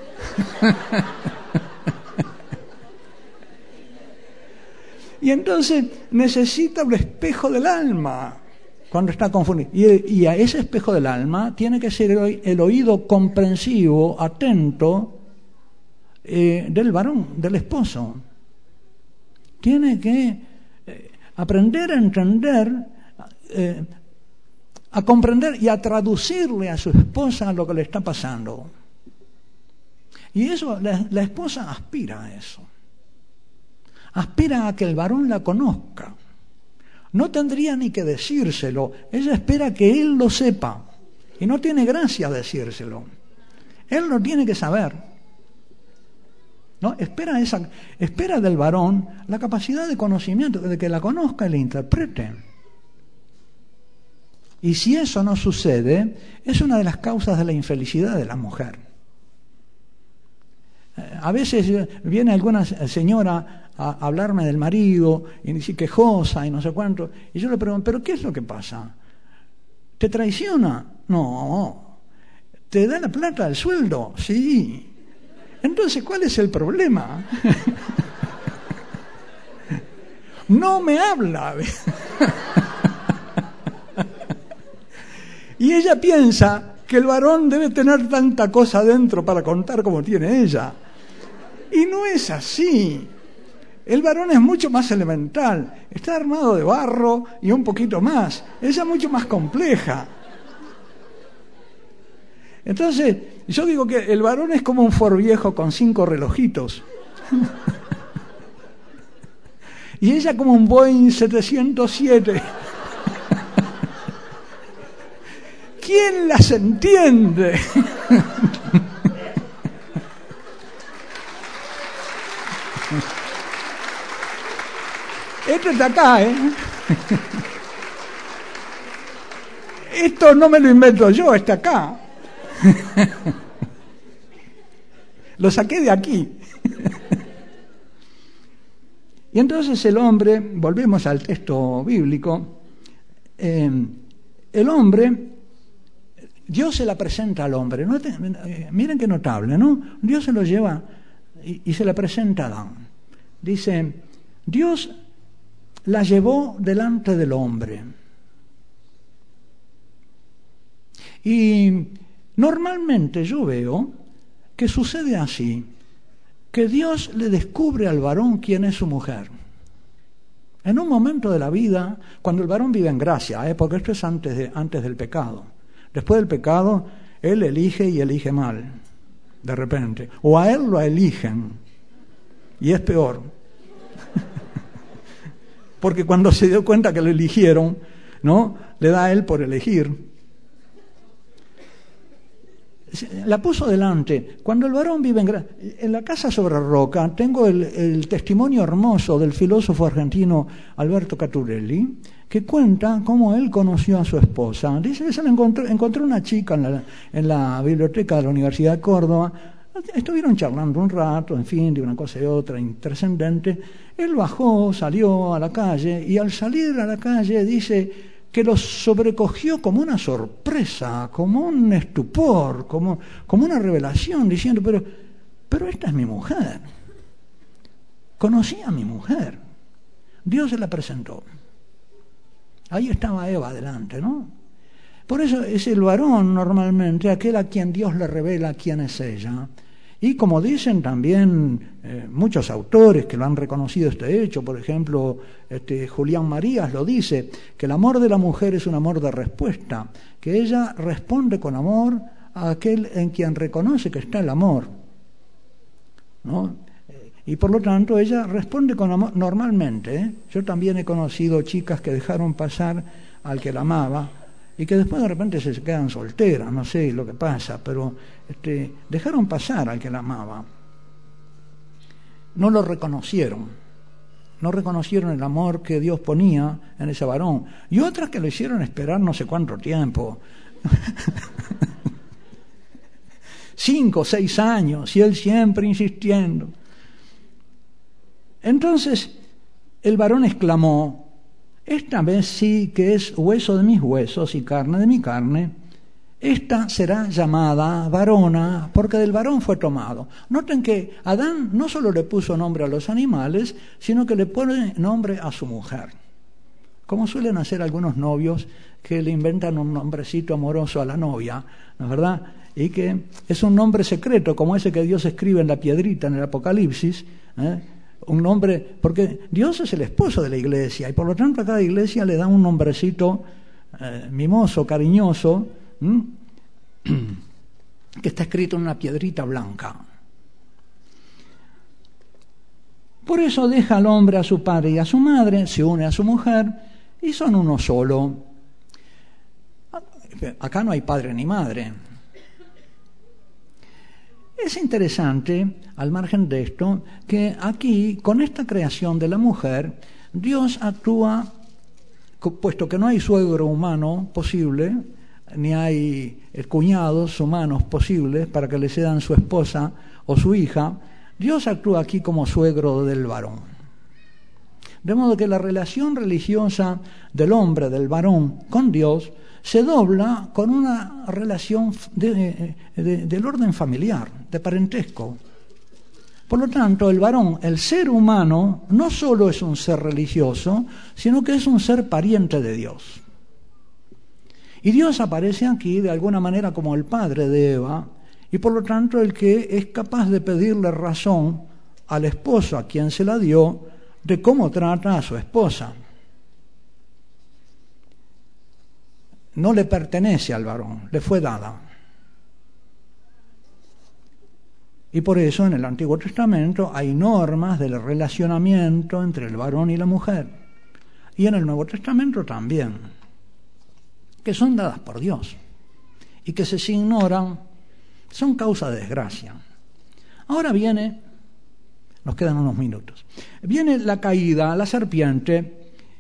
Y entonces necesita un espejo del alma cuando está confundido. Y a ese espejo del alma tiene que ser el oído comprensivo, atento del varón, del esposo. Tiene que aprender a entender, a comprender y a traducirle a su esposa lo que le está pasando. Y eso, la esposa aspira a eso. Aspira a que el varón la conozca. No tendría ni que decírselo. Ella espera que él lo sepa. Y no tiene gracia decírselo. Él lo tiene que saber. ¿No? Espera del varón la capacidad de conocimiento, de que la conozca y la interprete. Y si eso no sucede, es una de las causas de la infelicidad de la mujer. A veces viene alguna señora a hablarme del marido y dice quejosa y no sé cuánto, y yo le pregunto, ¿pero qué es lo que pasa? ¿Te traiciona? No. ¿Te da la plata, el sueldo? Sí. Entonces, ¿cuál es el problema? No me habla. Y ella piensa que el varón debe tener tanta cosa dentro para contar como tiene ella. Y no es así. El varón es mucho más elemental. Está armado de barro y un poquito más. Ella es mucho más compleja. Entonces, yo digo que el varón es como un Ford viejo con 5 relojitos. Y ella como un Boeing 707. ¿Quién las entiende? Esto está acá, ¿eh? Esto no me lo invento yo, está acá. Lo saqué de aquí. Y entonces el hombre, volvemos al texto bíblico, el hombre, Dios se la presenta al hombre. Miren qué notable, ¿no? Dios se lo lleva y se la presenta a Adán. Dice, Dios la llevó delante del hombre. Y normalmente yo veo que sucede así, que Dios le descubre al varón quién es su mujer. En un momento de la vida, cuando el varón vive en gracia, porque esto es antes del pecado. Después del pecado, él elige y elige mal, de repente. O a él lo eligen, y es peor. Porque cuando se dio cuenta que lo eligieron, ¿no? Le da a él por elegir. La puso delante. Cuando el varón vive en la casa sobre roca, tengo el testimonio hermoso del filósofo argentino Alberto Caturelli, que cuenta cómo él conoció a su esposa. Dice que se la encontró una chica en la biblioteca de la Universidad de Córdoba. Estuvieron charlando un rato, en fin, de una cosa y otra, intrascendente. Él bajó, salió a la calle, y al salir a la calle dice que los sobrecogió como una sorpresa, como un estupor, como una revelación, diciendo, pero esta es mi mujer. Conocí a mi mujer. Dios se la presentó. Ahí estaba Eva delante, ¿no? Por eso es el varón normalmente aquel a quien Dios le revela quién es ella. Y como dicen también muchos autores que lo han reconocido este hecho, por ejemplo, Julián Marías lo dice, que el amor de la mujer es un amor de respuesta, que ella responde con amor a aquel en quien reconoce que está el amor, ¿no? Y por lo tanto ella responde con amor normalmente. Yo también he conocido chicas que dejaron pasar al que la amaba y que después de repente se quedan solteras, no sé lo que pasa, pero dejaron pasar al que la amaba. No lo reconocieron, no reconocieron el amor que Dios ponía en ese varón. Y otras que lo hicieron esperar no sé cuánto tiempo. 5 o 6 años, y él siempre insistiendo. Entonces el varón exclamó: esta vez sí que es hueso de mis huesos y carne de mi carne. Esta será llamada varona, porque del varón fue tomado. Noten que Adán no solo le puso nombre a los animales, sino que le pone nombre a su mujer. Como suelen hacer algunos novios que le inventan un nombrecito amoroso a la novia, ¿no es verdad? Y que es un nombre secreto, como ese que Dios escribe en la piedrita en el Apocalipsis, un nombre, porque Dios es el esposo de la iglesia, y por lo tanto a cada iglesia le da un nombrecito mimoso, cariñoso, que está escrito en una piedrita blanca. Por eso deja al hombre a su padre y a su madre, se une a su mujer y son uno solo. Acá no hay padre ni madre. Es interesante, al margen de esto, que aquí, con esta creación de la mujer, Dios actúa, puesto que no hay suegro humano posible, ni hay cuñados humanos posibles para que le cedan su esposa o su hija, Dios actúa aquí como suegro del varón. De modo que la relación religiosa del hombre, del varón, con Dios, se dobla con una relación del orden familiar, de parentesco. Por lo tanto, el varón, el ser humano, no solo es un ser religioso, sino que es un ser pariente de Dios. Y Dios aparece aquí de alguna manera como el padre de Eva, y por lo tanto el que es capaz de pedirle razón al esposo a quien se la dio de cómo trata a su esposa. No le pertenece al varón, le fue dada. Y por eso en el Antiguo Testamento hay normas del relacionamiento entre el varón y la mujer. Y en el Nuevo Testamento también, que son dadas por Dios y que si se ignoran son causa de desgracia. Ahora viene, nos quedan unos minutos, viene la caída, la serpiente.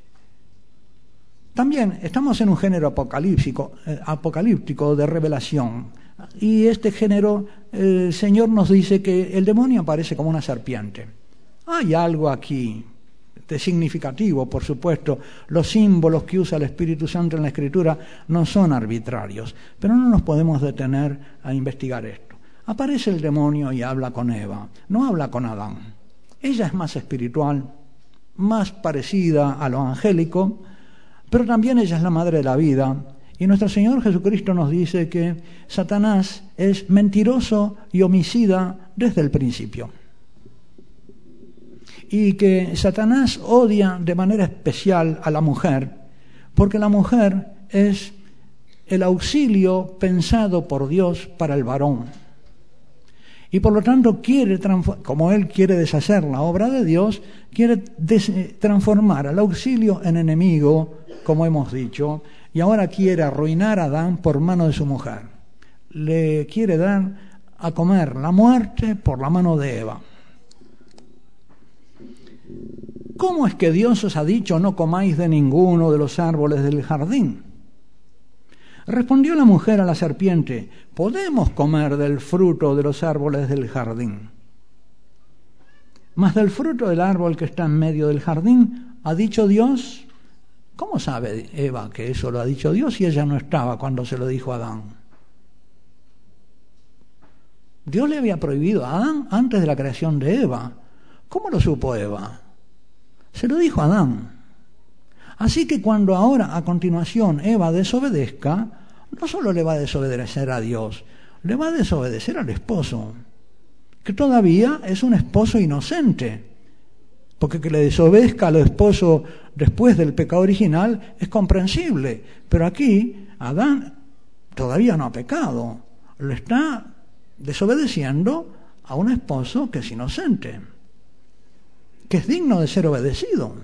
También estamos en un género apocalíptico de revelación, y este género, el Señor nos dice que el demonio aparece como una serpiente. Hay algo aquí de significativo, por supuesto. Los símbolos que usa el Espíritu Santo en la Escritura no son arbitrarios, pero no nos podemos detener a investigar esto. Aparece el demonio y habla con Eva, no habla con Adán. Ella es más espiritual, más parecida a lo angélico, pero también ella es la madre de la vida. Y nuestro Señor Jesucristo nos dice que Satanás es mentiroso y homicida desde el principio. Y que Satanás odia de manera especial a la mujer, porque la mujer es el auxilio pensado por Dios para el varón. Y por lo tanto quiere, como él quiere deshacer la obra de Dios, quiere transformar al auxilio en enemigo, como hemos dicho, y ahora quiere arruinar a Adán por mano de su mujer. Le quiere dar a comer la muerte por la mano de Eva. ¿Cómo es que Dios os ha dicho no comáis de ninguno de los árboles del jardín? Respondió la mujer a la serpiente: podemos comer del fruto de los árboles del jardín. Mas del fruto del árbol que está en medio del jardín, ha dicho Dios. ¿Cómo sabe Eva que eso lo ha dicho Dios si ella no estaba cuando se lo dijo a Adán? Dios le había prohibido a Adán antes de la creación de Eva. ¿Cómo lo supo Eva? Se lo dijo a Adán. Así que cuando ahora, a continuación, Eva desobedezca, no solo le va a desobedecer a Dios, le va a desobedecer al esposo, que todavía es un esposo inocente, porque que le desobedezca al esposo después del pecado original es comprensible, pero aquí Adán todavía no ha pecado, le está desobedeciendo a un esposo que es inocente, que es digno de ser obedecido.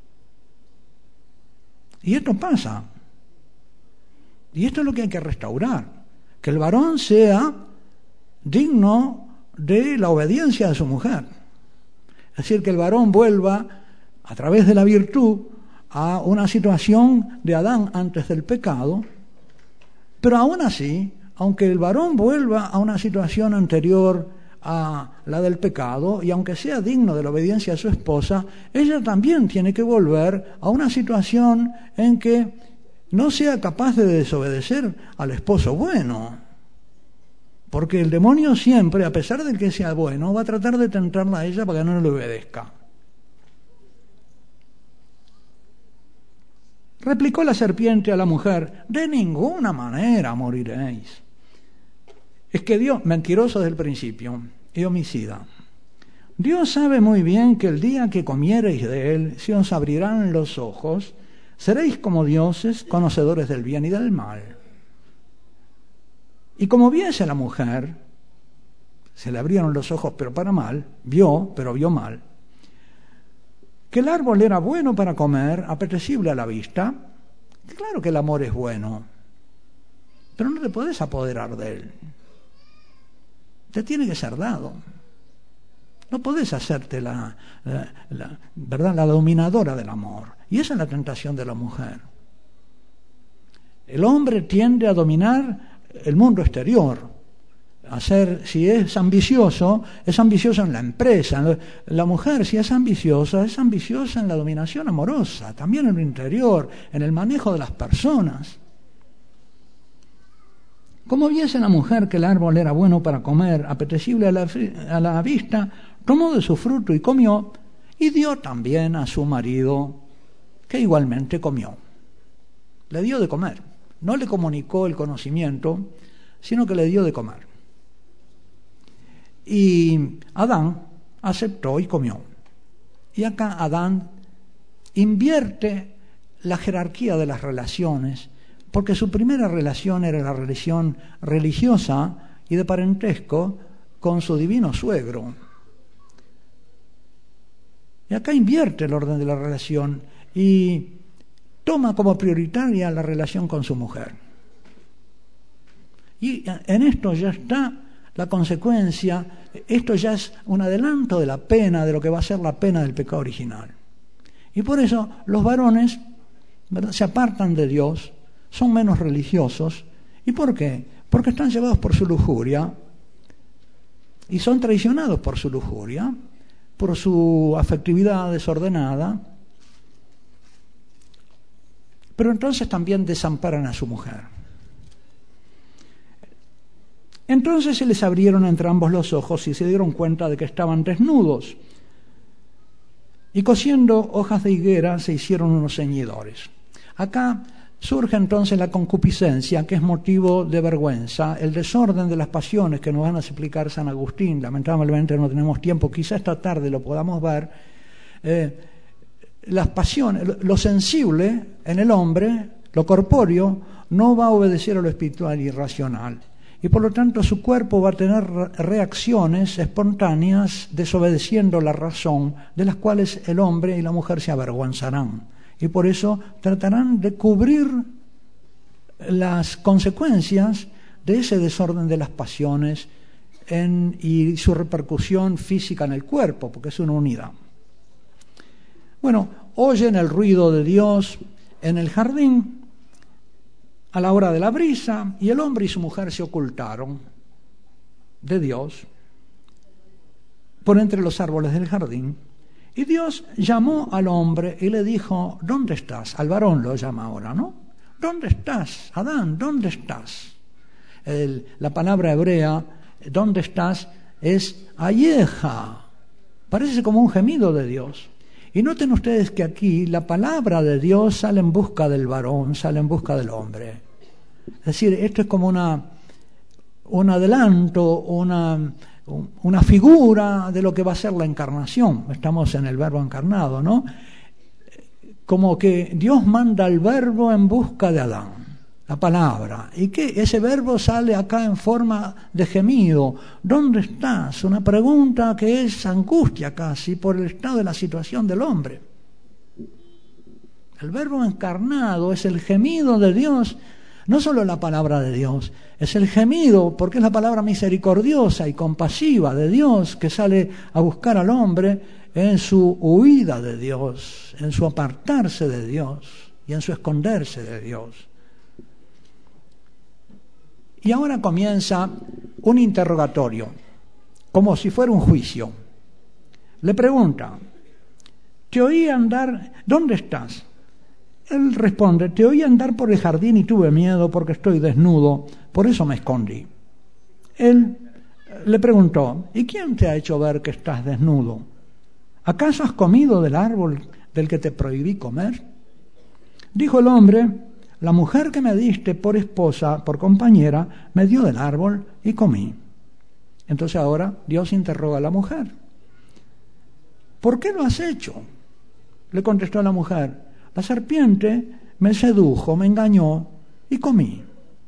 Y esto pasa. Y esto es lo que hay que restaurar, que el varón sea digno de la obediencia de su mujer. Es decir, que el varón vuelva a través de la virtud a una situación de Adán antes del pecado, pero aún así, aunque el varón vuelva a una situación anterior a la del pecado, y aunque sea digno de la obediencia de su esposa, ella también tiene que volver a una situación en que no sea capaz de desobedecer al esposo bueno. Porque el demonio siempre, a pesar de que sea bueno, va a tratar de tentarla a ella para que no le obedezca. Replicó la serpiente a la mujer: de ninguna manera moriréis. Es que Dios, mentiroso desde el principio y homicida, Dios sabe muy bien que el día que comiereis de él, se os abrirán los ojos, seréis como dioses, conocedores del bien y del mal. Y como viese la mujer, se le abrieron los ojos pero para mal, vio, pero vio mal, que el árbol era bueno para comer, apetecible a la vista. Claro que el amor es bueno, pero no te podés apoderar de él. Te tiene que ser dado. No podés hacerte ¿verdad?, la dominadora del amor. Y esa es la tentación de la mujer. El hombre tiende a dominar el mundo exterior, si es ambicioso en la empresa. La mujer, si es ambiciosa en la dominación amorosa, también en lo interior, en el manejo de las personas. Como viese la mujer que el árbol era bueno para comer, apetecible a la vista, tomó de su fruto y comió, y dio también a su marido, que igualmente comió. Le dio de comer. No le comunicó el conocimiento, sino que le dio de comer. Y Adán aceptó y comió. Y acá Adán invierte la jerarquía de las relaciones, porque su primera relación era la relación religiosa y de parentesco con su divino suegro. Y acá invierte el orden de la relación y toma como prioritaria la relación con su mujer. Y en esto ya está la consecuencia, esto ya es un adelanto de la pena, de lo que va a ser la pena del pecado original. Y por eso los varones, ¿verdad?, se apartan de Dios, son menos religiosos. ¿Y por qué? Porque están llevados por su lujuria y son traicionados por su lujuria, por su afectividad desordenada, pero entonces también desamparan a su mujer. Entonces se les abrieron entre ambos los ojos y se dieron cuenta de que estaban desnudos. Y cosiendo hojas de higuera se hicieron unos ceñidores. Acá surge entonces la concupiscencia, que es motivo de vergüenza, el desorden de las pasiones que nos van a explicar San Agustín. Lamentablemente no tenemos tiempo, quizá esta tarde lo podamos ver. Las pasiones, lo sensible en el hombre, lo corpóreo, no va a obedecer a lo espiritual y racional. Y por lo tanto su cuerpo va a tener reacciones espontáneas desobedeciendo la razón, de las cuales el hombre y la mujer se avergonzarán. Y por eso tratarán de cubrir las consecuencias de ese desorden de las pasiones y su repercusión física en el cuerpo, porque es una unidad. Bueno, oyen el ruido de Dios en el jardín a la hora de la brisa, y el hombre y su mujer se ocultaron de Dios por entre los árboles del jardín. Y Dios llamó al hombre y le dijo: ¿dónde estás? Al varón lo llama ahora, ¿no? ¿Dónde estás, Adán? ¿Dónde estás? La palabra hebrea, ¿dónde estás?, es ayeja. Parece como un gemido de Dios. Y noten ustedes que aquí la palabra de Dios sale en busca del varón, sale en busca del hombre. Es decir, esto es como un adelanto, una figura de lo que va a ser la encarnación. Estamos en el Verbo encarnado, ¿no? Como que Dios manda al Verbo en busca de Adán, la palabra, y que ese Verbo sale acá en forma de gemido. ¿Dónde estás? Una pregunta que es angustia casi por el estado de la situación del hombre. El Verbo encarnado es el gemido de Dios, no solo la palabra de Dios, es el gemido, porque es la palabra misericordiosa y compasiva de Dios que sale a buscar al hombre en su huida de Dios, en su apartarse de Dios y en su esconderse de Dios. Y ahora comienza un interrogatorio, como si fuera un juicio. Le pregunta, te oí andar, ¿dónde estás? Él responde, te oí andar por el jardín y tuve miedo porque estoy desnudo, por eso me escondí. Él le preguntó, ¿y quién te ha hecho ver que estás desnudo? ¿Acaso has comido del árbol del que te prohibí comer? Dijo el hombre, la mujer que me diste por esposa, por compañera, me dio del árbol y comí. Entonces ahora Dios interroga a la mujer. ¿Por qué lo has hecho? Le contestó la mujer. La serpiente me sedujo, me engañó y comí.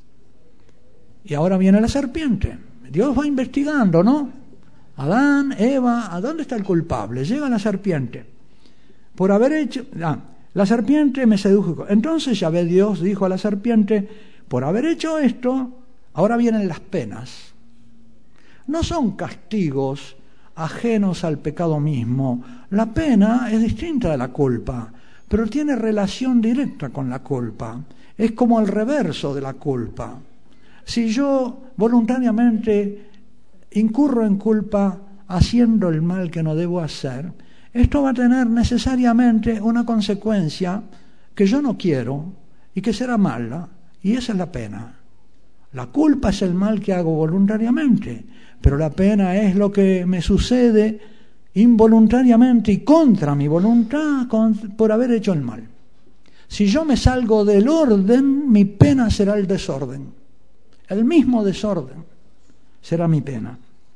Y ahora viene la serpiente. Dios va investigando, ¿no? Adán, Eva, ¿a dónde está el culpable? Llega la serpiente. Por haber hecho... la serpiente me sedujo. Entonces Yahvé Dios dijo a la serpiente, por haber hecho esto, ahora vienen las penas. No son castigos ajenos al pecado mismo. La pena es distinta de la culpa, pero tiene relación directa con la culpa. Es como el reverso de la culpa. Si yo voluntariamente incurro en culpa haciendo el mal que no debo hacer, esto va a tener necesariamente una consecuencia que yo no quiero y que será mala, y esa es la pena. La culpa es el mal que hago voluntariamente, pero la pena es lo que me sucede involuntariamente y contra mi voluntad por haber hecho el mal. Si yo me salgo del orden, mi pena será el desorden. El mismo desorden será mi pena.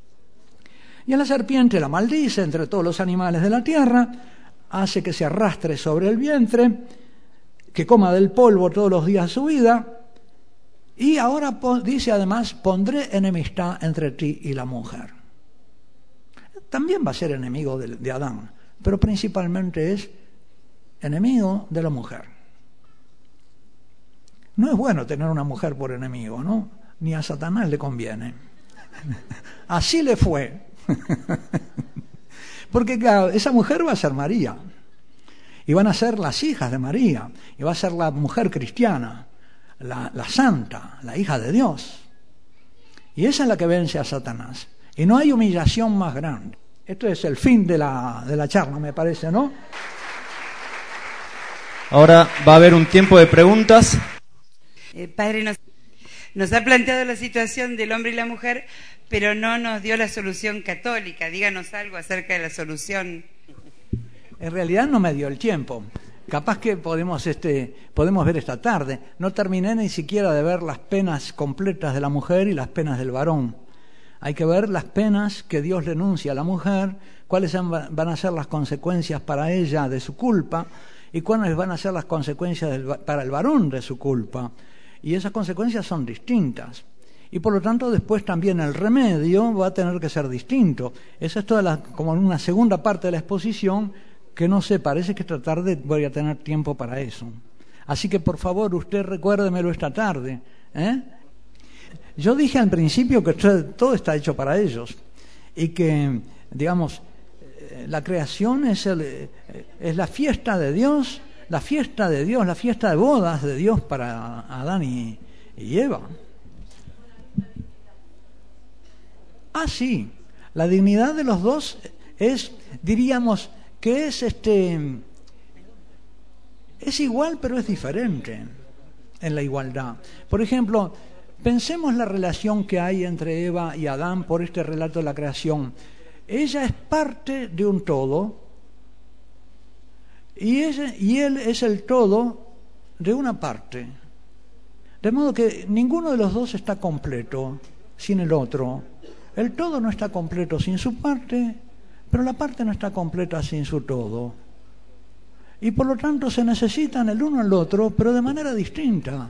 Y a la serpiente la maldice entre todos los animales de la tierra, hace que se arrastre sobre el vientre, que coma del polvo todos los días de su vida, y ahora dice además, pondré enemistad entre ti y la mujer. También va a ser enemigo de Adán, pero principalmente es enemigo de la mujer. No es bueno tener una mujer por enemigo, ¿no? Ni a Satanás le conviene. Así le fue. Porque claro, esa mujer va a ser María, y van a ser las hijas de María, y va a ser la mujer cristiana, la santa, la hija de Dios. Y esa es la que vence a Satanás. Y no hay humillación más grande. Esto es el fin de la charla, me parece, ¿no? Ahora va a haber un tiempo de preguntas. Padre, nos ha planteado la situación del hombre y la mujer, pero no nos dio la solución católica. Díganos algo acerca de la solución. En realidad no me dio el tiempo. Capaz que podemos ver esta tarde. No terminé ni siquiera de ver las penas completas de la mujer y las penas del varón. Hay que ver las penas que Dios le enuncia a la mujer, cuáles van a ser las consecuencias para ella de su culpa y cuáles van a ser las consecuencias para el varón de su culpa. Y esas consecuencias son distintas. Y por lo tanto después también el remedio va a tener que ser distinto. Esa es como una segunda parte de la exposición que no sé, parece que esta tarde voy a tener tiempo para eso. Así que por favor usted recuérdemelo esta tarde, ¿eh? Yo dije al principio que todo está hecho para ellos y que, digamos, la creación es la fiesta de Dios, la fiesta de bodas de Dios para Adán y Eva. Ah, sí, la dignidad de los dos es, diríamos, que es igual pero es diferente en la igualdad. Por ejemplo, pensemos la relación que hay entre Eva y Adán por este relato de la creación. Ella es parte de un todo y él es el todo de una parte. De modo que ninguno de los dos está completo sin el otro. El todo no está completo sin su parte, pero la parte no está completa sin su todo. Y por lo tanto se necesitan el uno al otro, pero de manera distinta.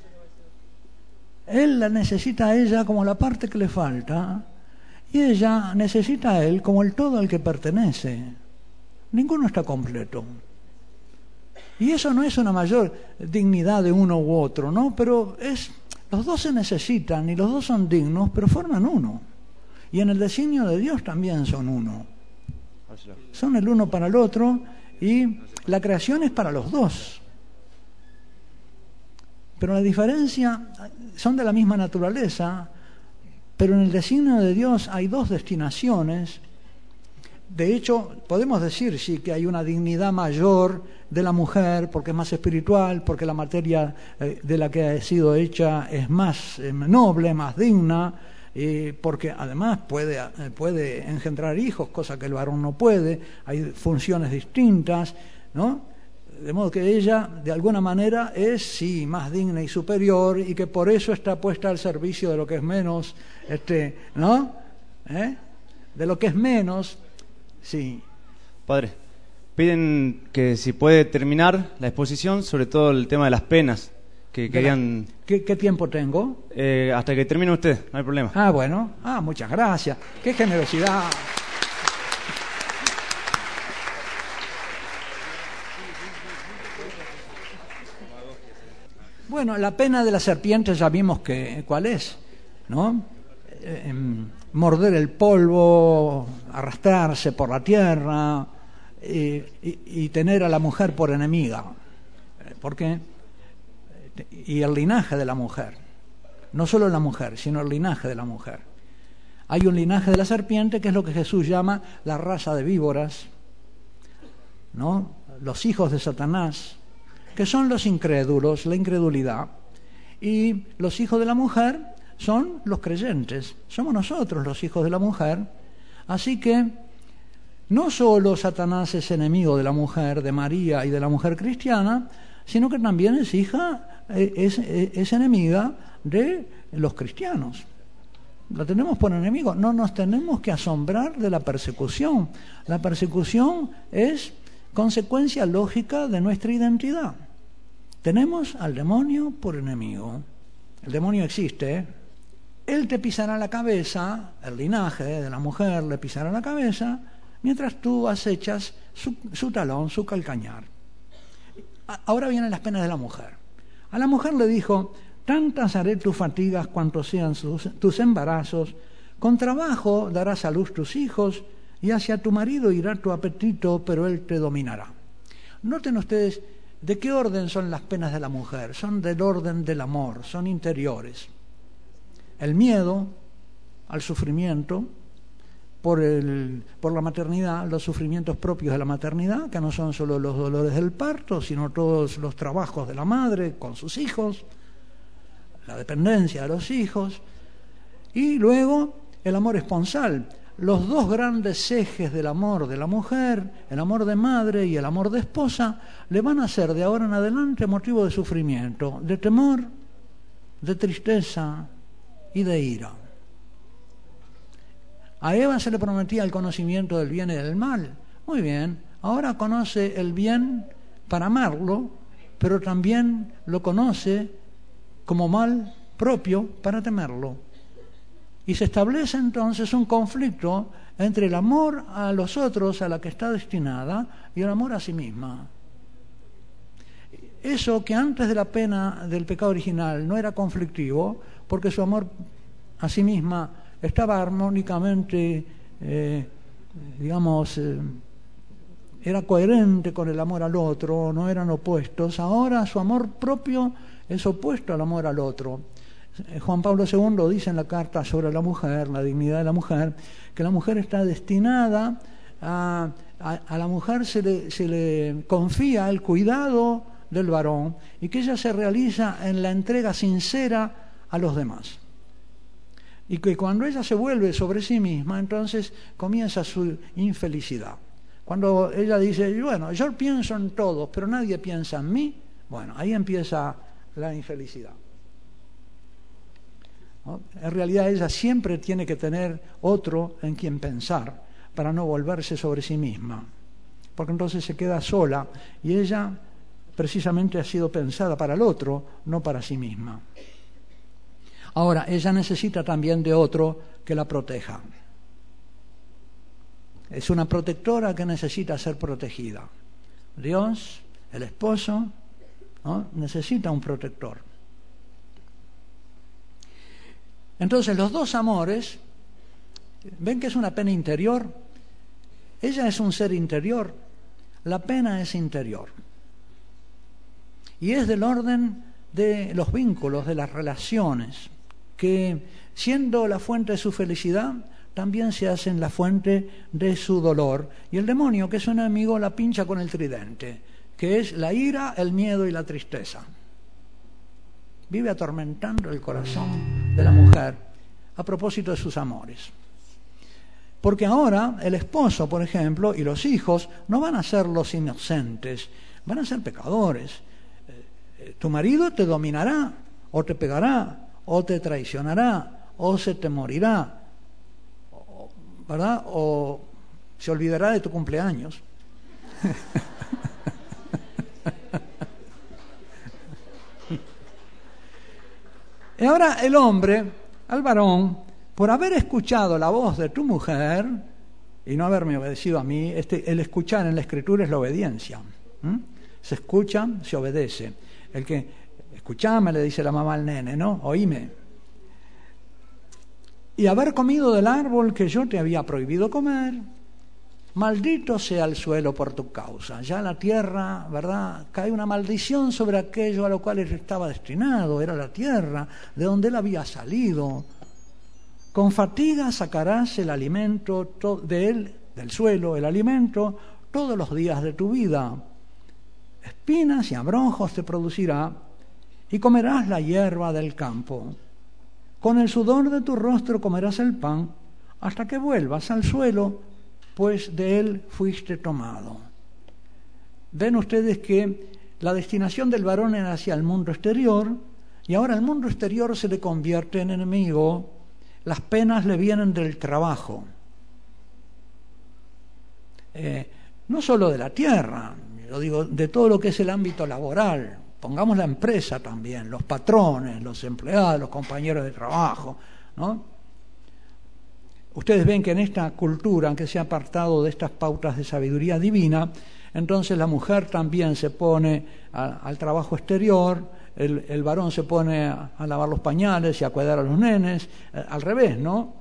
Él la necesita a ella como la parte que le falta, y ella necesita a él como el todo al que pertenece. Ninguno está completo. Y eso no es una mayor dignidad de uno u otro, ¿no? Pero los dos se necesitan y los dos son dignos, pero forman uno. Y en el designio de Dios también son uno. Son el uno para el otro y la creación es para los dos. Pero la diferencia, son de la misma naturaleza, pero en el designio de Dios hay dos destinaciones. De hecho, podemos decir sí que hay una dignidad mayor de la mujer porque es más espiritual, porque la materia de la que ha sido hecha es más noble, más digna, porque además puede engendrar hijos, cosa que el varón no puede. Hay funciones distintas, ¿no? De modo que ella, de alguna manera, es sí más digna y superior y que por eso está puesta al servicio de lo que es menos, ¿no? De lo que es menos. Sí. Padre, piden que si puede terminar la exposición, sobre todo el tema de las penas, que querían... ¿Qué tiempo tengo? Hasta que termine usted, no hay problema. Ah, bueno. Ah, muchas gracias. ¡Qué generosidad! Bueno, la pena de la serpiente ya vimos cuál es, ¿no? Morder el polvo, arrastrarse por la tierra y tener a la mujer por enemiga. ¿Por qué? Y el linaje de la mujer. No solo la mujer, sino el linaje de la mujer. Hay un linaje de la serpiente que es lo que Jesús llama la raza de víboras, ¿no? Los hijos de Satanás, que son los incrédulos, la incredulidad. Y los hijos de la mujer son los creyentes, somos nosotros los hijos de la mujer. Así que no solo Satanás es enemigo de la mujer, de María y de la mujer cristiana, sino que también es es enemiga de los cristianos. La tenemos por enemigo. No nos tenemos que asombrar de la persecución. La persecución es consecuencia lógica de nuestra identidad. Tenemos al demonio por enemigo. El demonio existe, ¿eh? Él te pisará la cabeza, el linaje de la mujer le pisará la cabeza, mientras tú acechas su talón, su calcañar. Ahora vienen las penas de la mujer. A la mujer le dijo: tantas haré tus fatigas cuanto sean tus embarazos, con trabajo darás a luz tus hijos, y hacia tu marido irá tu apetito, pero él te dominará. Noten ustedes de qué orden son las penas de la mujer. Son del orden del amor, son interiores. El miedo al sufrimiento por la maternidad, los sufrimientos propios de la maternidad, que no son solo los dolores del parto, sino todos los trabajos de la madre con sus hijos, la dependencia de los hijos, y luego el amor esponsal. Los dos grandes ejes del amor de la mujer, el amor de madre y el amor de esposa, le van a ser de ahora en adelante motivo de sufrimiento, de temor, de tristeza y de ira. A Eva se le prometía el conocimiento del bien y del mal. Muy bien, ahora conoce el bien para amarlo, pero también lo conoce como mal propio para temerlo. Y se establece entonces un conflicto entre el amor a los otros, a la que está destinada, y el amor a sí misma. Eso que antes de la pena del pecado original no era conflictivo, porque su amor a sí misma estaba armónicamente, era coherente con el amor al otro, no eran opuestos. Ahora su amor propio es opuesto al amor al otro. Juan Pablo II dice en la carta sobre la mujer, la dignidad de la mujer, que la mujer está destinada a la mujer se le confía el cuidado del varón y que ella se realiza en la entrega sincera a los demás. Y que cuando ella se vuelve sobre sí misma, entonces comienza su infelicidad. Cuando ella dice, bueno, yo pienso en todos, pero nadie piensa en mí, bueno, ahí empieza la infelicidad. ¿no? En realidad ella siempre tiene que tener otro en quien pensar para no volverse sobre sí misma, porque entonces se queda sola y ella precisamente ha sido pensada para el otro, no para sí misma. Ahora, ella necesita también de otro que la proteja. Es una protectora que necesita ser protegida. Dios, el esposo, ¿no? Necesita un protector. Entonces, los dos amores, ven que es una pena interior. Ella es un ser interior, la pena es interior. Y es del orden de los vínculos, de las relaciones, que siendo la fuente de su felicidad, también se hacen la fuente de su dolor. Y el demonio, que es un enemigo, la pincha con el tridente, que es la ira, el miedo y la tristeza. Vive atormentando el corazón de la mujer a propósito de sus amores. Porque ahora el esposo, por ejemplo, y los hijos no van a ser los inocentes, van a ser pecadores. Tu marido te dominará, o te pegará, o te traicionará, o se te morirá, ¿verdad? O se olvidará de tu cumpleaños. Y ahora el hombre, al varón, por haber escuchado la voz de tu mujer y no haberme obedecido a mí, el escuchar en la Escritura es la obediencia. Se escucha, se obedece. El que escuchame, le dice la mamá al nene, ¿no? Oíme. Y haber comido del árbol que yo te había prohibido comer, maldito sea el suelo por tu causa. Ya la tierra, ¿verdad? Cae una maldición sobre aquello a lo cual él estaba destinado, era la tierra de donde él había salido. Con fatiga sacarás el alimento de él, del suelo, el alimento, todos los días de tu vida. Espinas y abrojos te producirá, y comerás la hierba del campo. Con el sudor de tu rostro comerás el pan, hasta que vuelvas al suelo, pues de él fuiste tomado. Ven ustedes que la destinación del varón era hacia el mundo exterior, y ahora el mundo exterior se le convierte en enemigo. Las penas le vienen del trabajo, no solo de la tierra, yo digo, de todo lo que es el ámbito laboral. Pongamos la empresa también, los patrones, los empleados, los compañeros de trabajo, ¿no? Ustedes ven que en esta cultura, aunque se ha apartado de estas pautas de sabiduría divina, entonces la mujer también se pone al trabajo exterior, el varón se pone a lavar los pañales y a cuidar a los nenes, al revés, ¿no?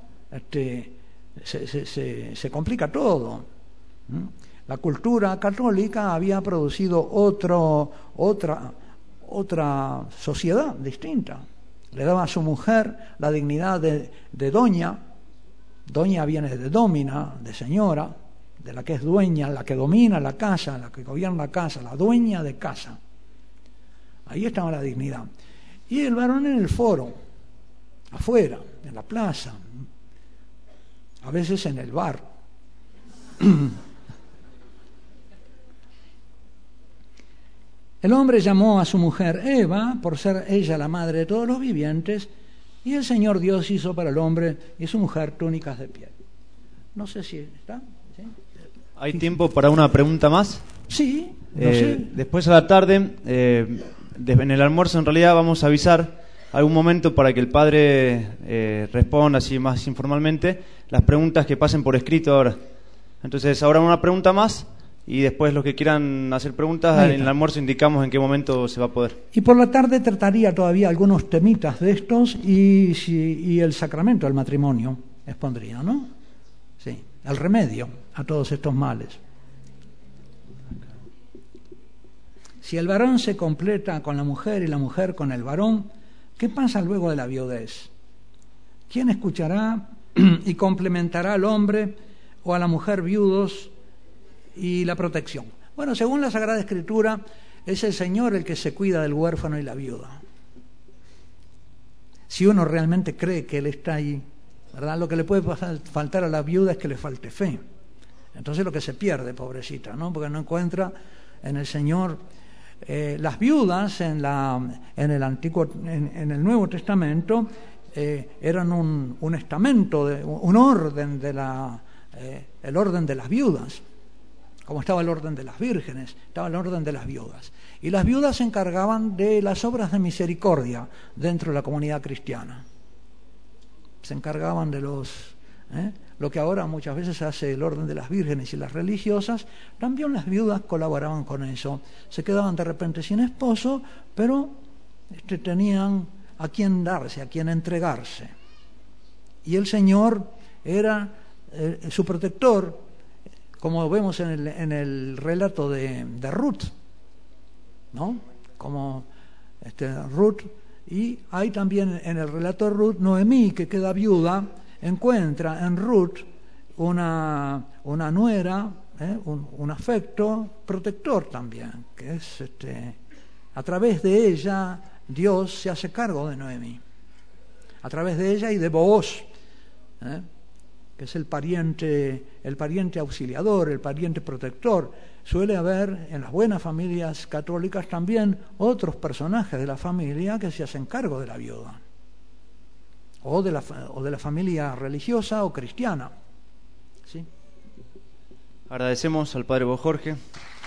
Se complica todo. La cultura católica había producido otra sociedad distinta. Le daba a su mujer la dignidad de doña. Doña viene de domina, de señora, de la que es dueña, la que domina la casa, la que gobierna la casa, la dueña de casa. Ahí estaba la dignidad. Y el varón en el foro, afuera, en la plaza, a veces en el bar. El hombre llamó a su mujer Eva, por ser ella la madre de todos los vivientes, y el Señor Dios hizo para el hombre y su mujer túnicas de piel. No sé si está. ¿Sí? ¿Hay tiempo para una pregunta más? Sí. No sé. Después a la tarde, en el almuerzo en realidad vamos a avisar algún momento para que el padre responda así más informalmente las preguntas que pasen por escrito ahora. Entonces ahora una pregunta más. Y después los que quieran hacer preguntas, en el almuerzo indicamos en qué momento se va a poder. Y por la tarde trataría todavía algunos temitas de estos y el sacramento del matrimonio expondría, ¿no? Sí, el remedio a todos estos males. Si el varón se completa con la mujer y la mujer con el varón, ¿qué pasa luego de la viudez? ¿Quién escuchará y complementará al hombre o a la mujer viudos y la protección? Bueno, según la Sagrada Escritura, es el Señor el que se cuida del huérfano y la viuda. Si uno realmente cree que Él está ahí, ¿verdad? Lo que le puede faltar a la viuda es que le falte fe. Entonces lo que se pierde, pobrecita, ¿no? Porque no encuentra en el Señor. Las viudas en el Nuevo Testamento eran un estamento, un orden el orden de las viudas. Como estaba el orden de las vírgenes, estaba el orden de las viudas. Y las viudas se encargaban de las obras de misericordia dentro de la comunidad cristiana. Se encargaban de lo que ahora muchas veces hace el orden de las vírgenes y las religiosas. También las viudas colaboraban con eso. Se quedaban de repente sin esposo, pero tenían a quién darse, a quién entregarse. Y el Señor era su protector, como vemos en el relato de Ruth, ¿no? Como Ruth, y hay también en el relato de Ruth, Noemí, que queda viuda, encuentra en Ruth una nuera, un afecto protector también, que es a través de ella Dios se hace cargo de Noemí, a través de ella y de Booz, que es el pariente auxiliador, el pariente protector. Suele haber en las buenas familias católicas también otros personajes de la familia que se hacen cargo de la viuda, o de la familia religiosa o cristiana. ¿Sí? Agradecemos al Padre Jorge.